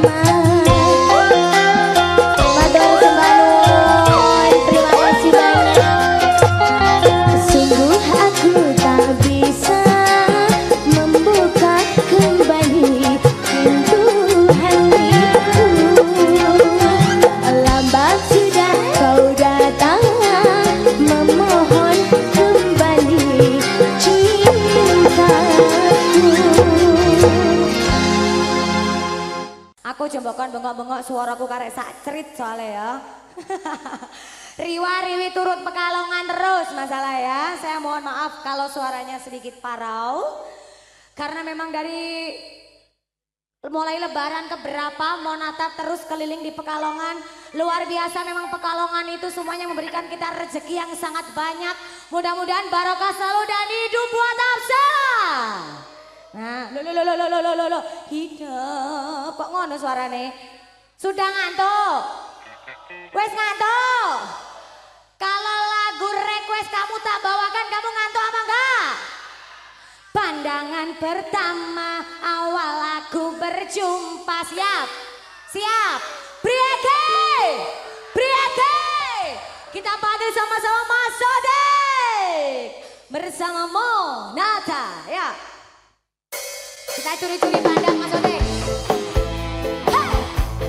Matur Sembanun, terima kasih banyak. Sungguh aku tak bisa membuka kembali pintu hatiku. Lambat sudah kau datang, memohon kembali cintaku. Aku jembokon bengok-bengok suaraku karek sak cerit soalnya ya. Riwa-riwi turut Pekalongan terus masalah ya. Saya mohon maaf kalau suaranya sedikit parau. Karena memang dari mulai lebaran keberapa Monata terus keliling di Pekalongan. Luar biasa memang Pekalongan itu semuanya memberikan kita rezeki yang sangat banyak. Mudah-mudahan barokah selalu dan hidup buat Absela. Nah, lo hidup kok ngono suarane. Sudah ngantuk? Wes ngantuk? Kalau lagu request kamu tak bawakan, kamu ngantuk apa enggak? Pandangan pertama awal aku berjumpa. Siap? Siap? Brieke! Brieke! Kita panggil sama-sama Mas Sodek bersama Monata ya. Kita curi-curi pandang Mas Sodek. Hey!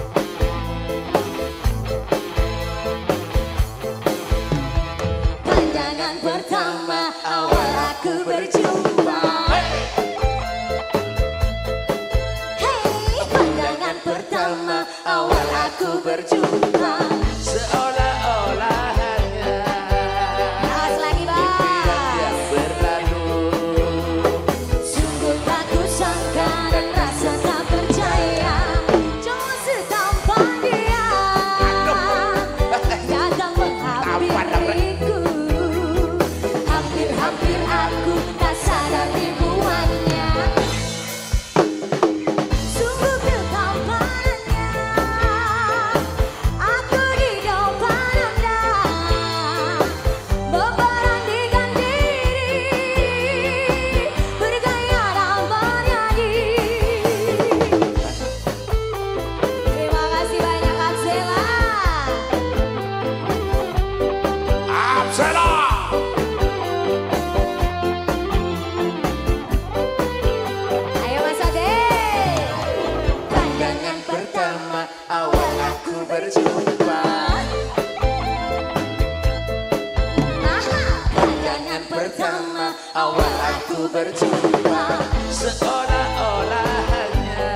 Pandangan pertama awal aku berjumpa. Pertama awal aku berjumpa seolah-olah hanya lagi impian yang berlalu. Sungguh tak kusangka dan rasa tak percaya, cuma setampan dia datang menghampiriku. Hampir-hampir aku tak sadar ribuannya. Awal aku berjumpa seolah-olah hanya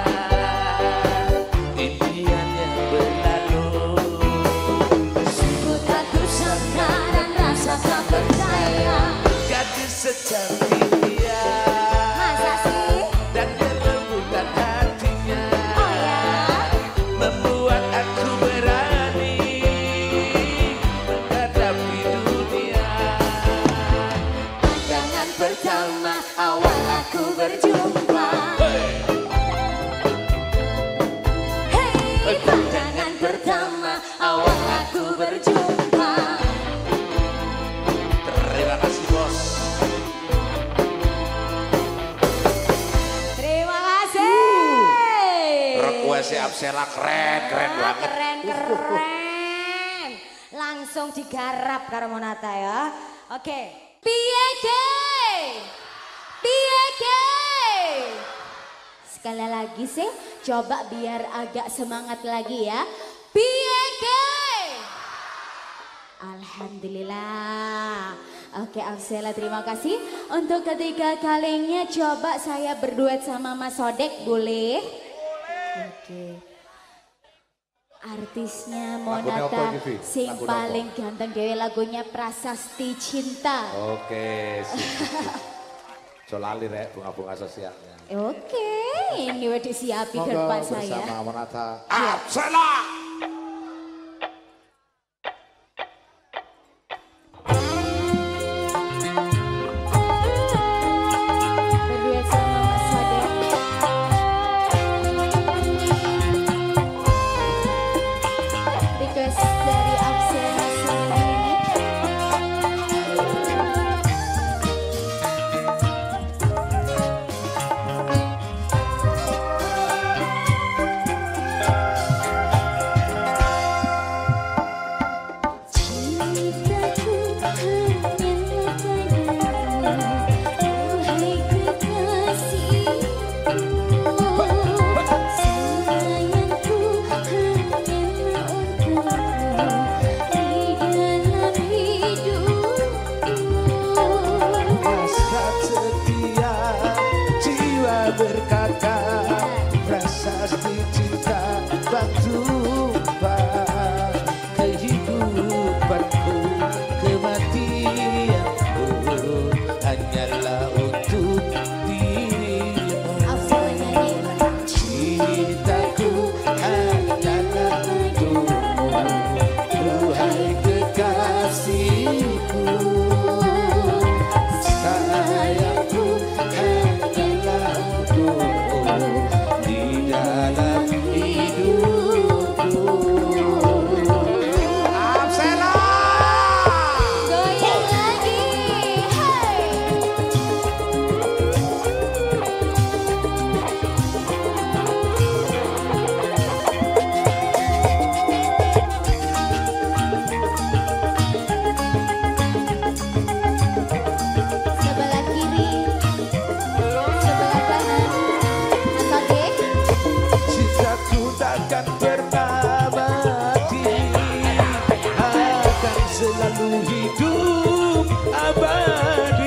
impian yang berlalu. Sungguh tak kusangka dan rasa tak percaya, gadis secantik dia. Masa sih? Dan kelembutan hatinya, oh ya, membuat aku berani menghadapi dunia. Pertama awal aku berjumpa. Hey, pandangan pertama awal aku berjumpa. Terima kasih bos. Terima kasih. Request Absela keren banget. Keren. Langsung digarap karo Monata ya. Oke. Piye sekali lagi sih, coba biar agak semangat lagi ya. Piye. Alhamdulillah. Oke Absela, terima kasih. Untuk ketiga kalinya coba saya berduet sama Mas Sodek, boleh? Oke. Artisnya Monata sing paling ganteng dewe, lagunya Prasasti Cinta. Oke, solali rek bunga-bunga sosialnya. Oke, ini udah disiapin depan saya. Bersama Monata Absela. Berduet sama Mas Sodek. Request dari Absela sendiri. takkan pernah mati, akan selalu hidup abadi.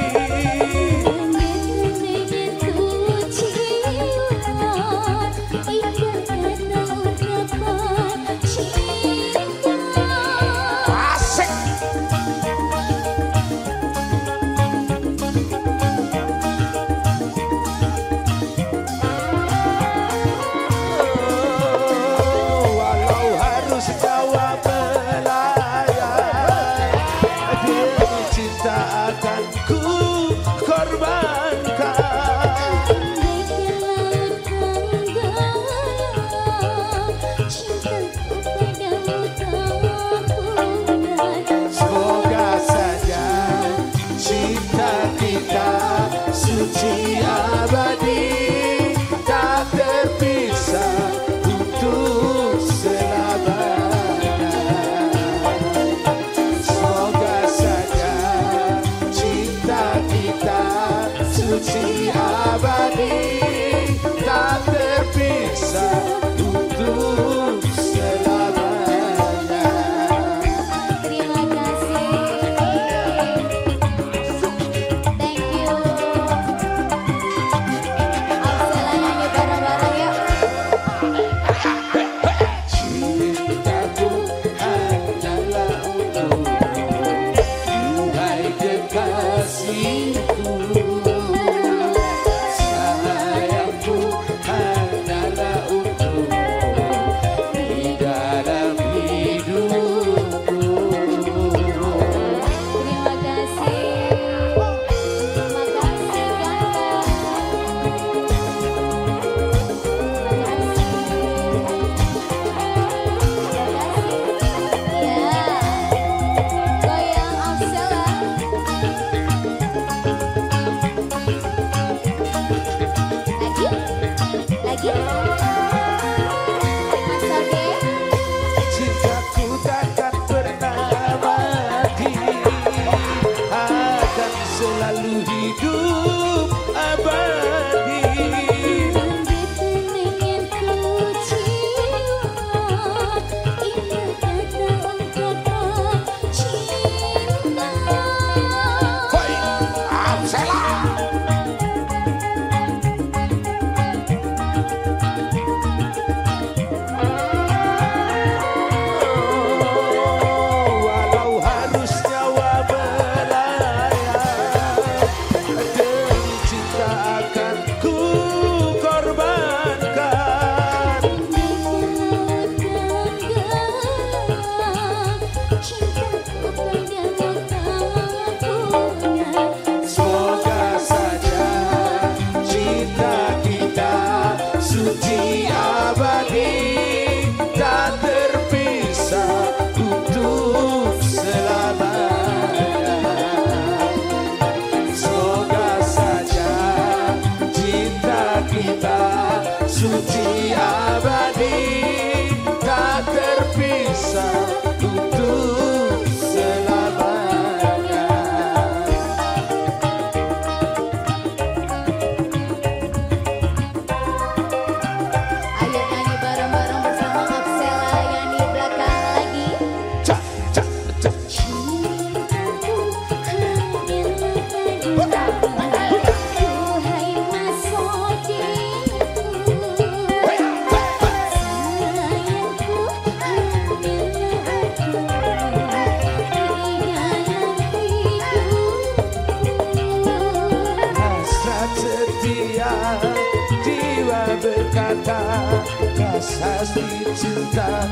Asli cinta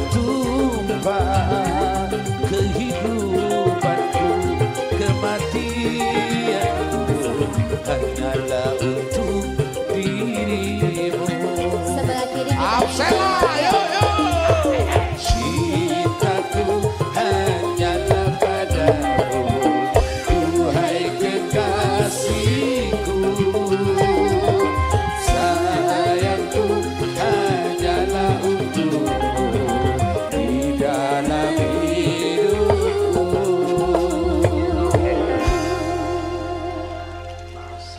bertumpah, kehidupanku, kematianku hanyalah untuk dirimu. Sebelah kiri. Absela, yo yo. Cintaku hanyalah padamu, duhai kekasihku. Sayangku hanyalah untukmu di dalam hidupku.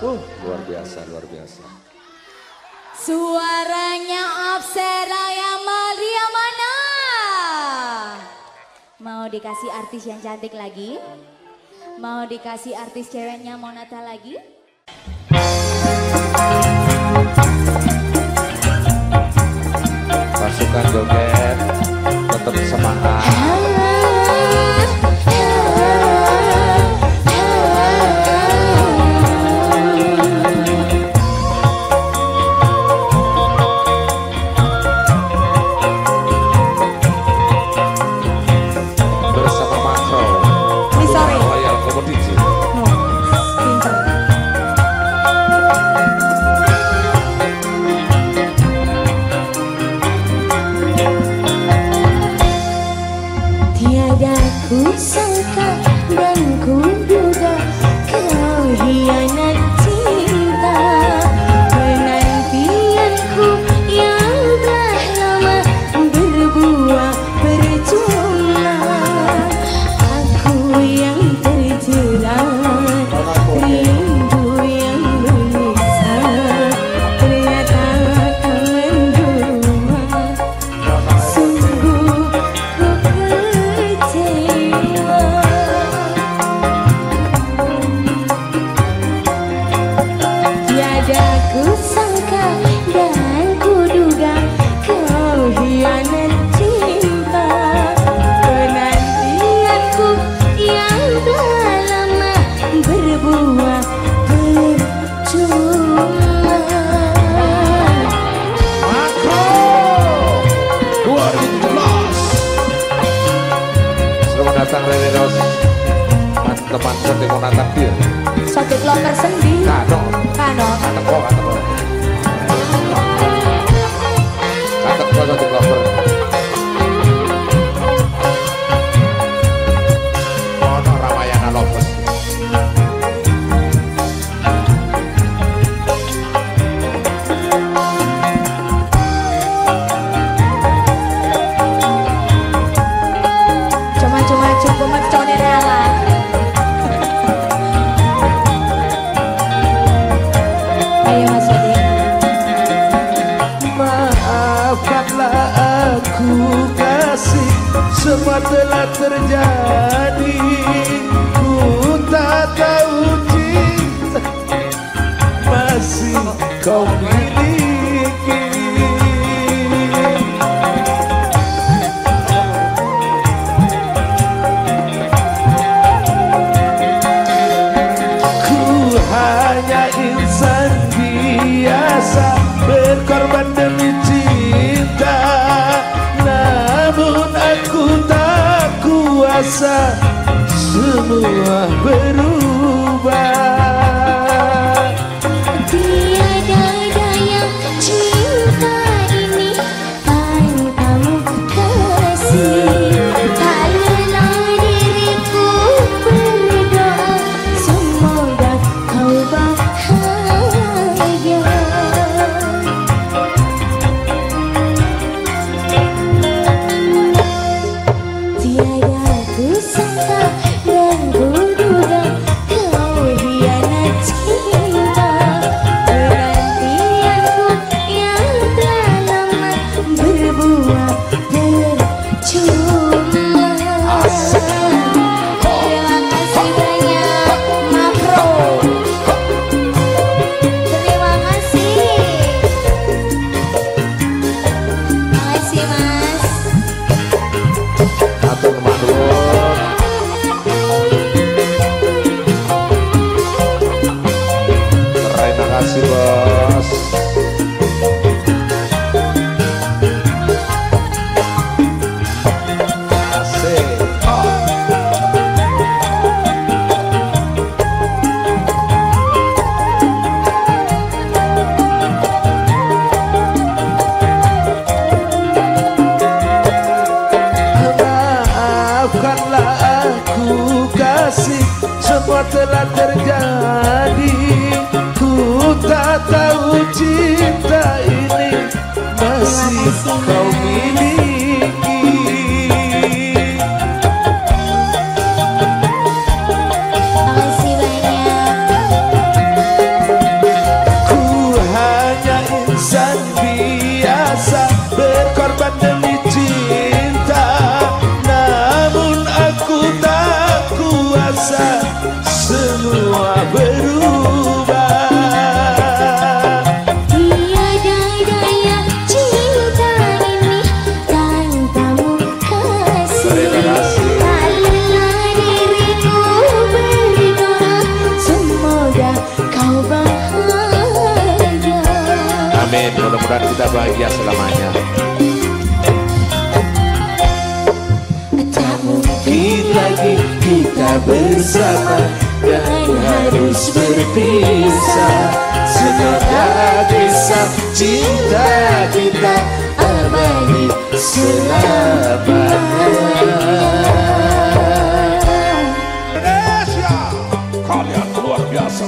Luar biasa, luar biasa. Suaranya Apsela yang Mau dikasih artis yang cantik lagi? Mau dikasih artis ceweknya Monata lagi? Pasukan joget tetap semangat. Bersama Makro Royal Competition. Tiada ku sangka dan ku duga kau hianat cinta. Penantianku yang telah lama berbuah percuma. Aku yang terjerat rindu yang menyiksa. Ternyata kau mendua. Sungguh tiada ku sangka dan ku duga kau hianat cinta. Penantianku yang telah lama berbuah percuma. Makro 2017. Selamat datang Rene Ros. Teman seperti Monata Pir. Sotik lover sendi. Kano. Kano. Kantep kok sotik lover. Ono Ramayana Lovers. Cuma cukup macone rela. Ayo Mas Sodik. Maafkanlah aku kasih, semua telah terjadi. Ku tak tahu cinta masih kau miliki. Ku hanya insan biasa, berkorban demi cinta. Namun aku tak kuasa, semua berubah. Tiada daya cinta ini tanpamu kasih. Tak lelah diriku berdoa, semoga kau bahagia. Tiada ku sangka dan ku duga kau hianat cinta. Penantianku yang telah lama berbuah percuma. Terima kasih banyak Makro. Terima kasih. Makasih Mas. Atur mandur. Terima kasih bos. Asik. Maafkanlah aku kasih, semua telah terjadi. Ku tak tahu cinta ini masih kau miliki. Makasih banyak. Ku hanya insan biasa, berkorban demi cinta. Namun doakan kita bahagia selamanya. Tak mungkin lagi kita bersama dan harus berpisah. Semoga kisah cinta kita abadi selamanya. Indonesia, kalian luar biasa.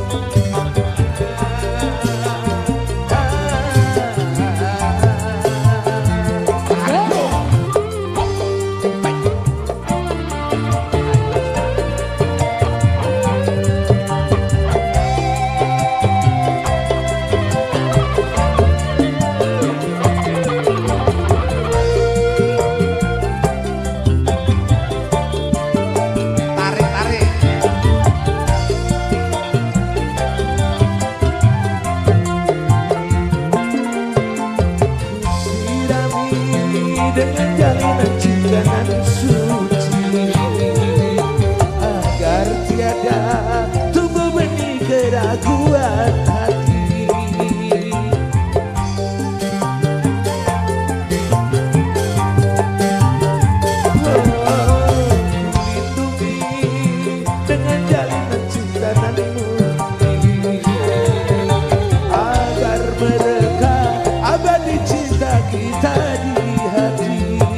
Dengan jalinan cinta nan suci, agar tiada tumbuh benih keraguan hati. Lindungi dengan jalinan cinta nan murni, agar mereka abadi cinta kita di hati.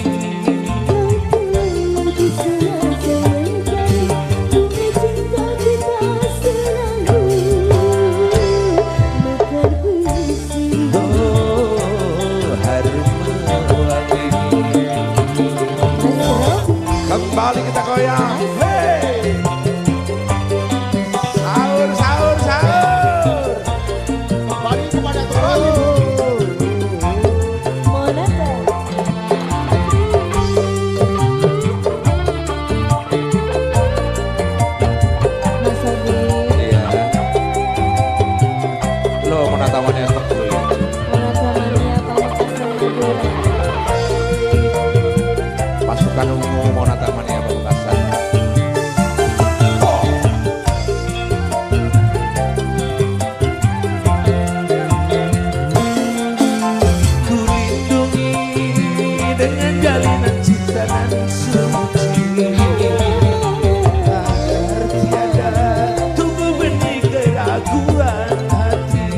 Kembali kita goyang. Hey. Sahur, sahur, sahur. Kembali kepada Tuhan. Iya. Lo Monata Mania stop dulu ya. Pasukan umum Monata Mania Pamekasan. Ku lindungi dengan jalinan cinta nan suci, agar tiada tumbuh benih keraguan hati.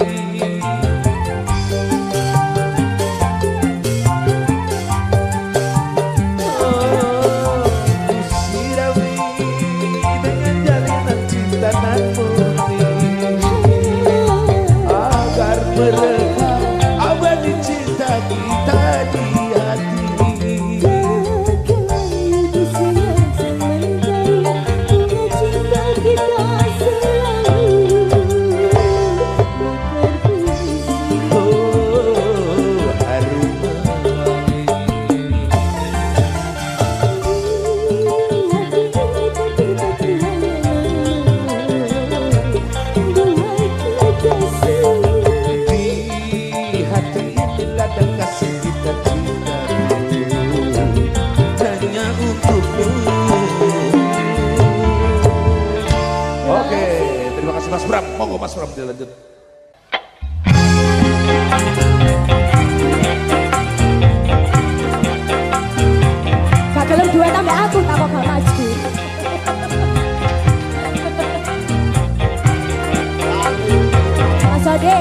Sirami dengan jalinan cinta nan murni, agar mereka abadi cinta kita di hati. Oh, harum wangi. Di hati inilah dan kasih kita cinta hanya untukmu. Oke, terima kasih Mas Bram. Monggo Mas Bram dilanjut. Gak gelem duet sampe aku tak kok gak maju. Mas Ode.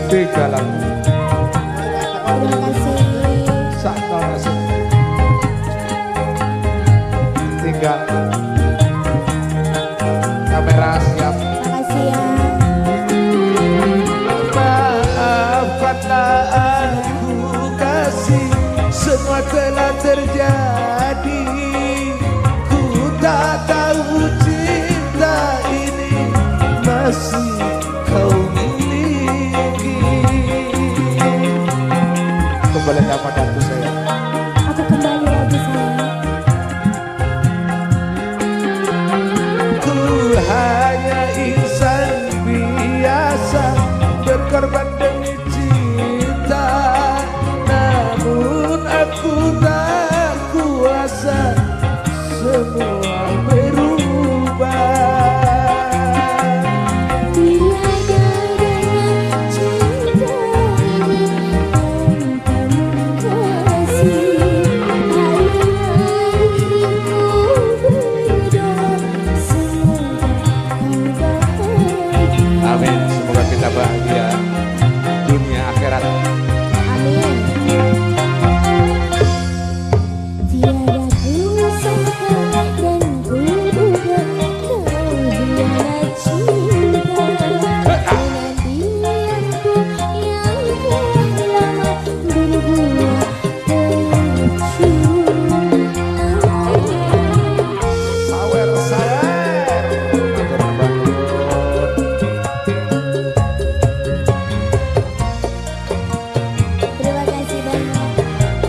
Tiga lagu. Terima kasih. Satu nasi. Tiga. Kamera siap. Terima kasih ya. Maafkanlah aku kasih, semua telah terjadi. Ku tak tahu cinta ini masih kau miliki. Kembali dapat datu saya. Aku kembali lagi sayang. Ku hanya insan biasa, berkorban demi cinta. Namun aku tak kuasa, semua berubah. Tiada dengan cinta ini tanpa kasih. Hari-hariku berbeda, semoga kau bahagia. Amin. Semoga kita bahagia dunia akhirat. Amin. Tiada kusangka dan kuduga kau hianat cinta dengan diriku yang telah lama berbuat percuma. Sawer sawer. Terima kasih banyak.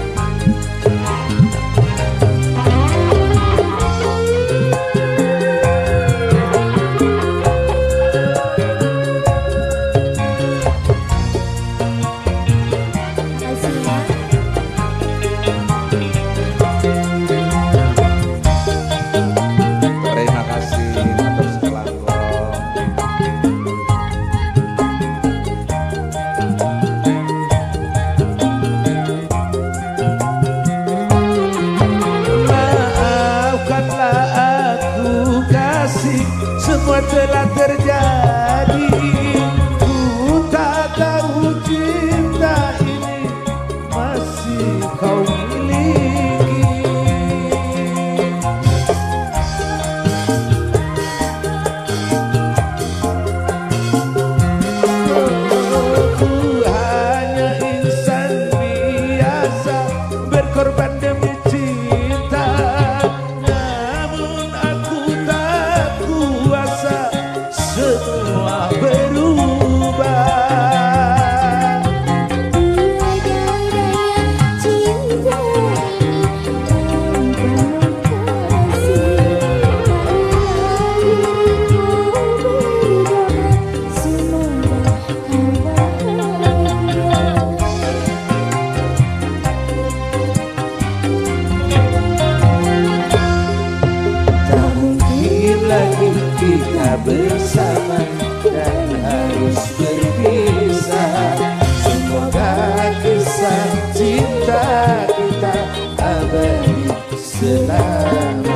Terima kasih ya. Terima kasih atas selalu. Maafkanlah aku kasih, semua telah terjadi. Ku tak tahu cinta ini masih kau miliki. Ku hanya insan biasa, berkorban demi cinta. Namun aku tak kuasa, semua berubah. Tiada daya cinta ini tanpa kasih. Hari-hariku berbeda, semoga kau bahagia. Tak mungkin lagi kita bersama dan harus berpisah. Semoga kisah cinta kita abadi selama.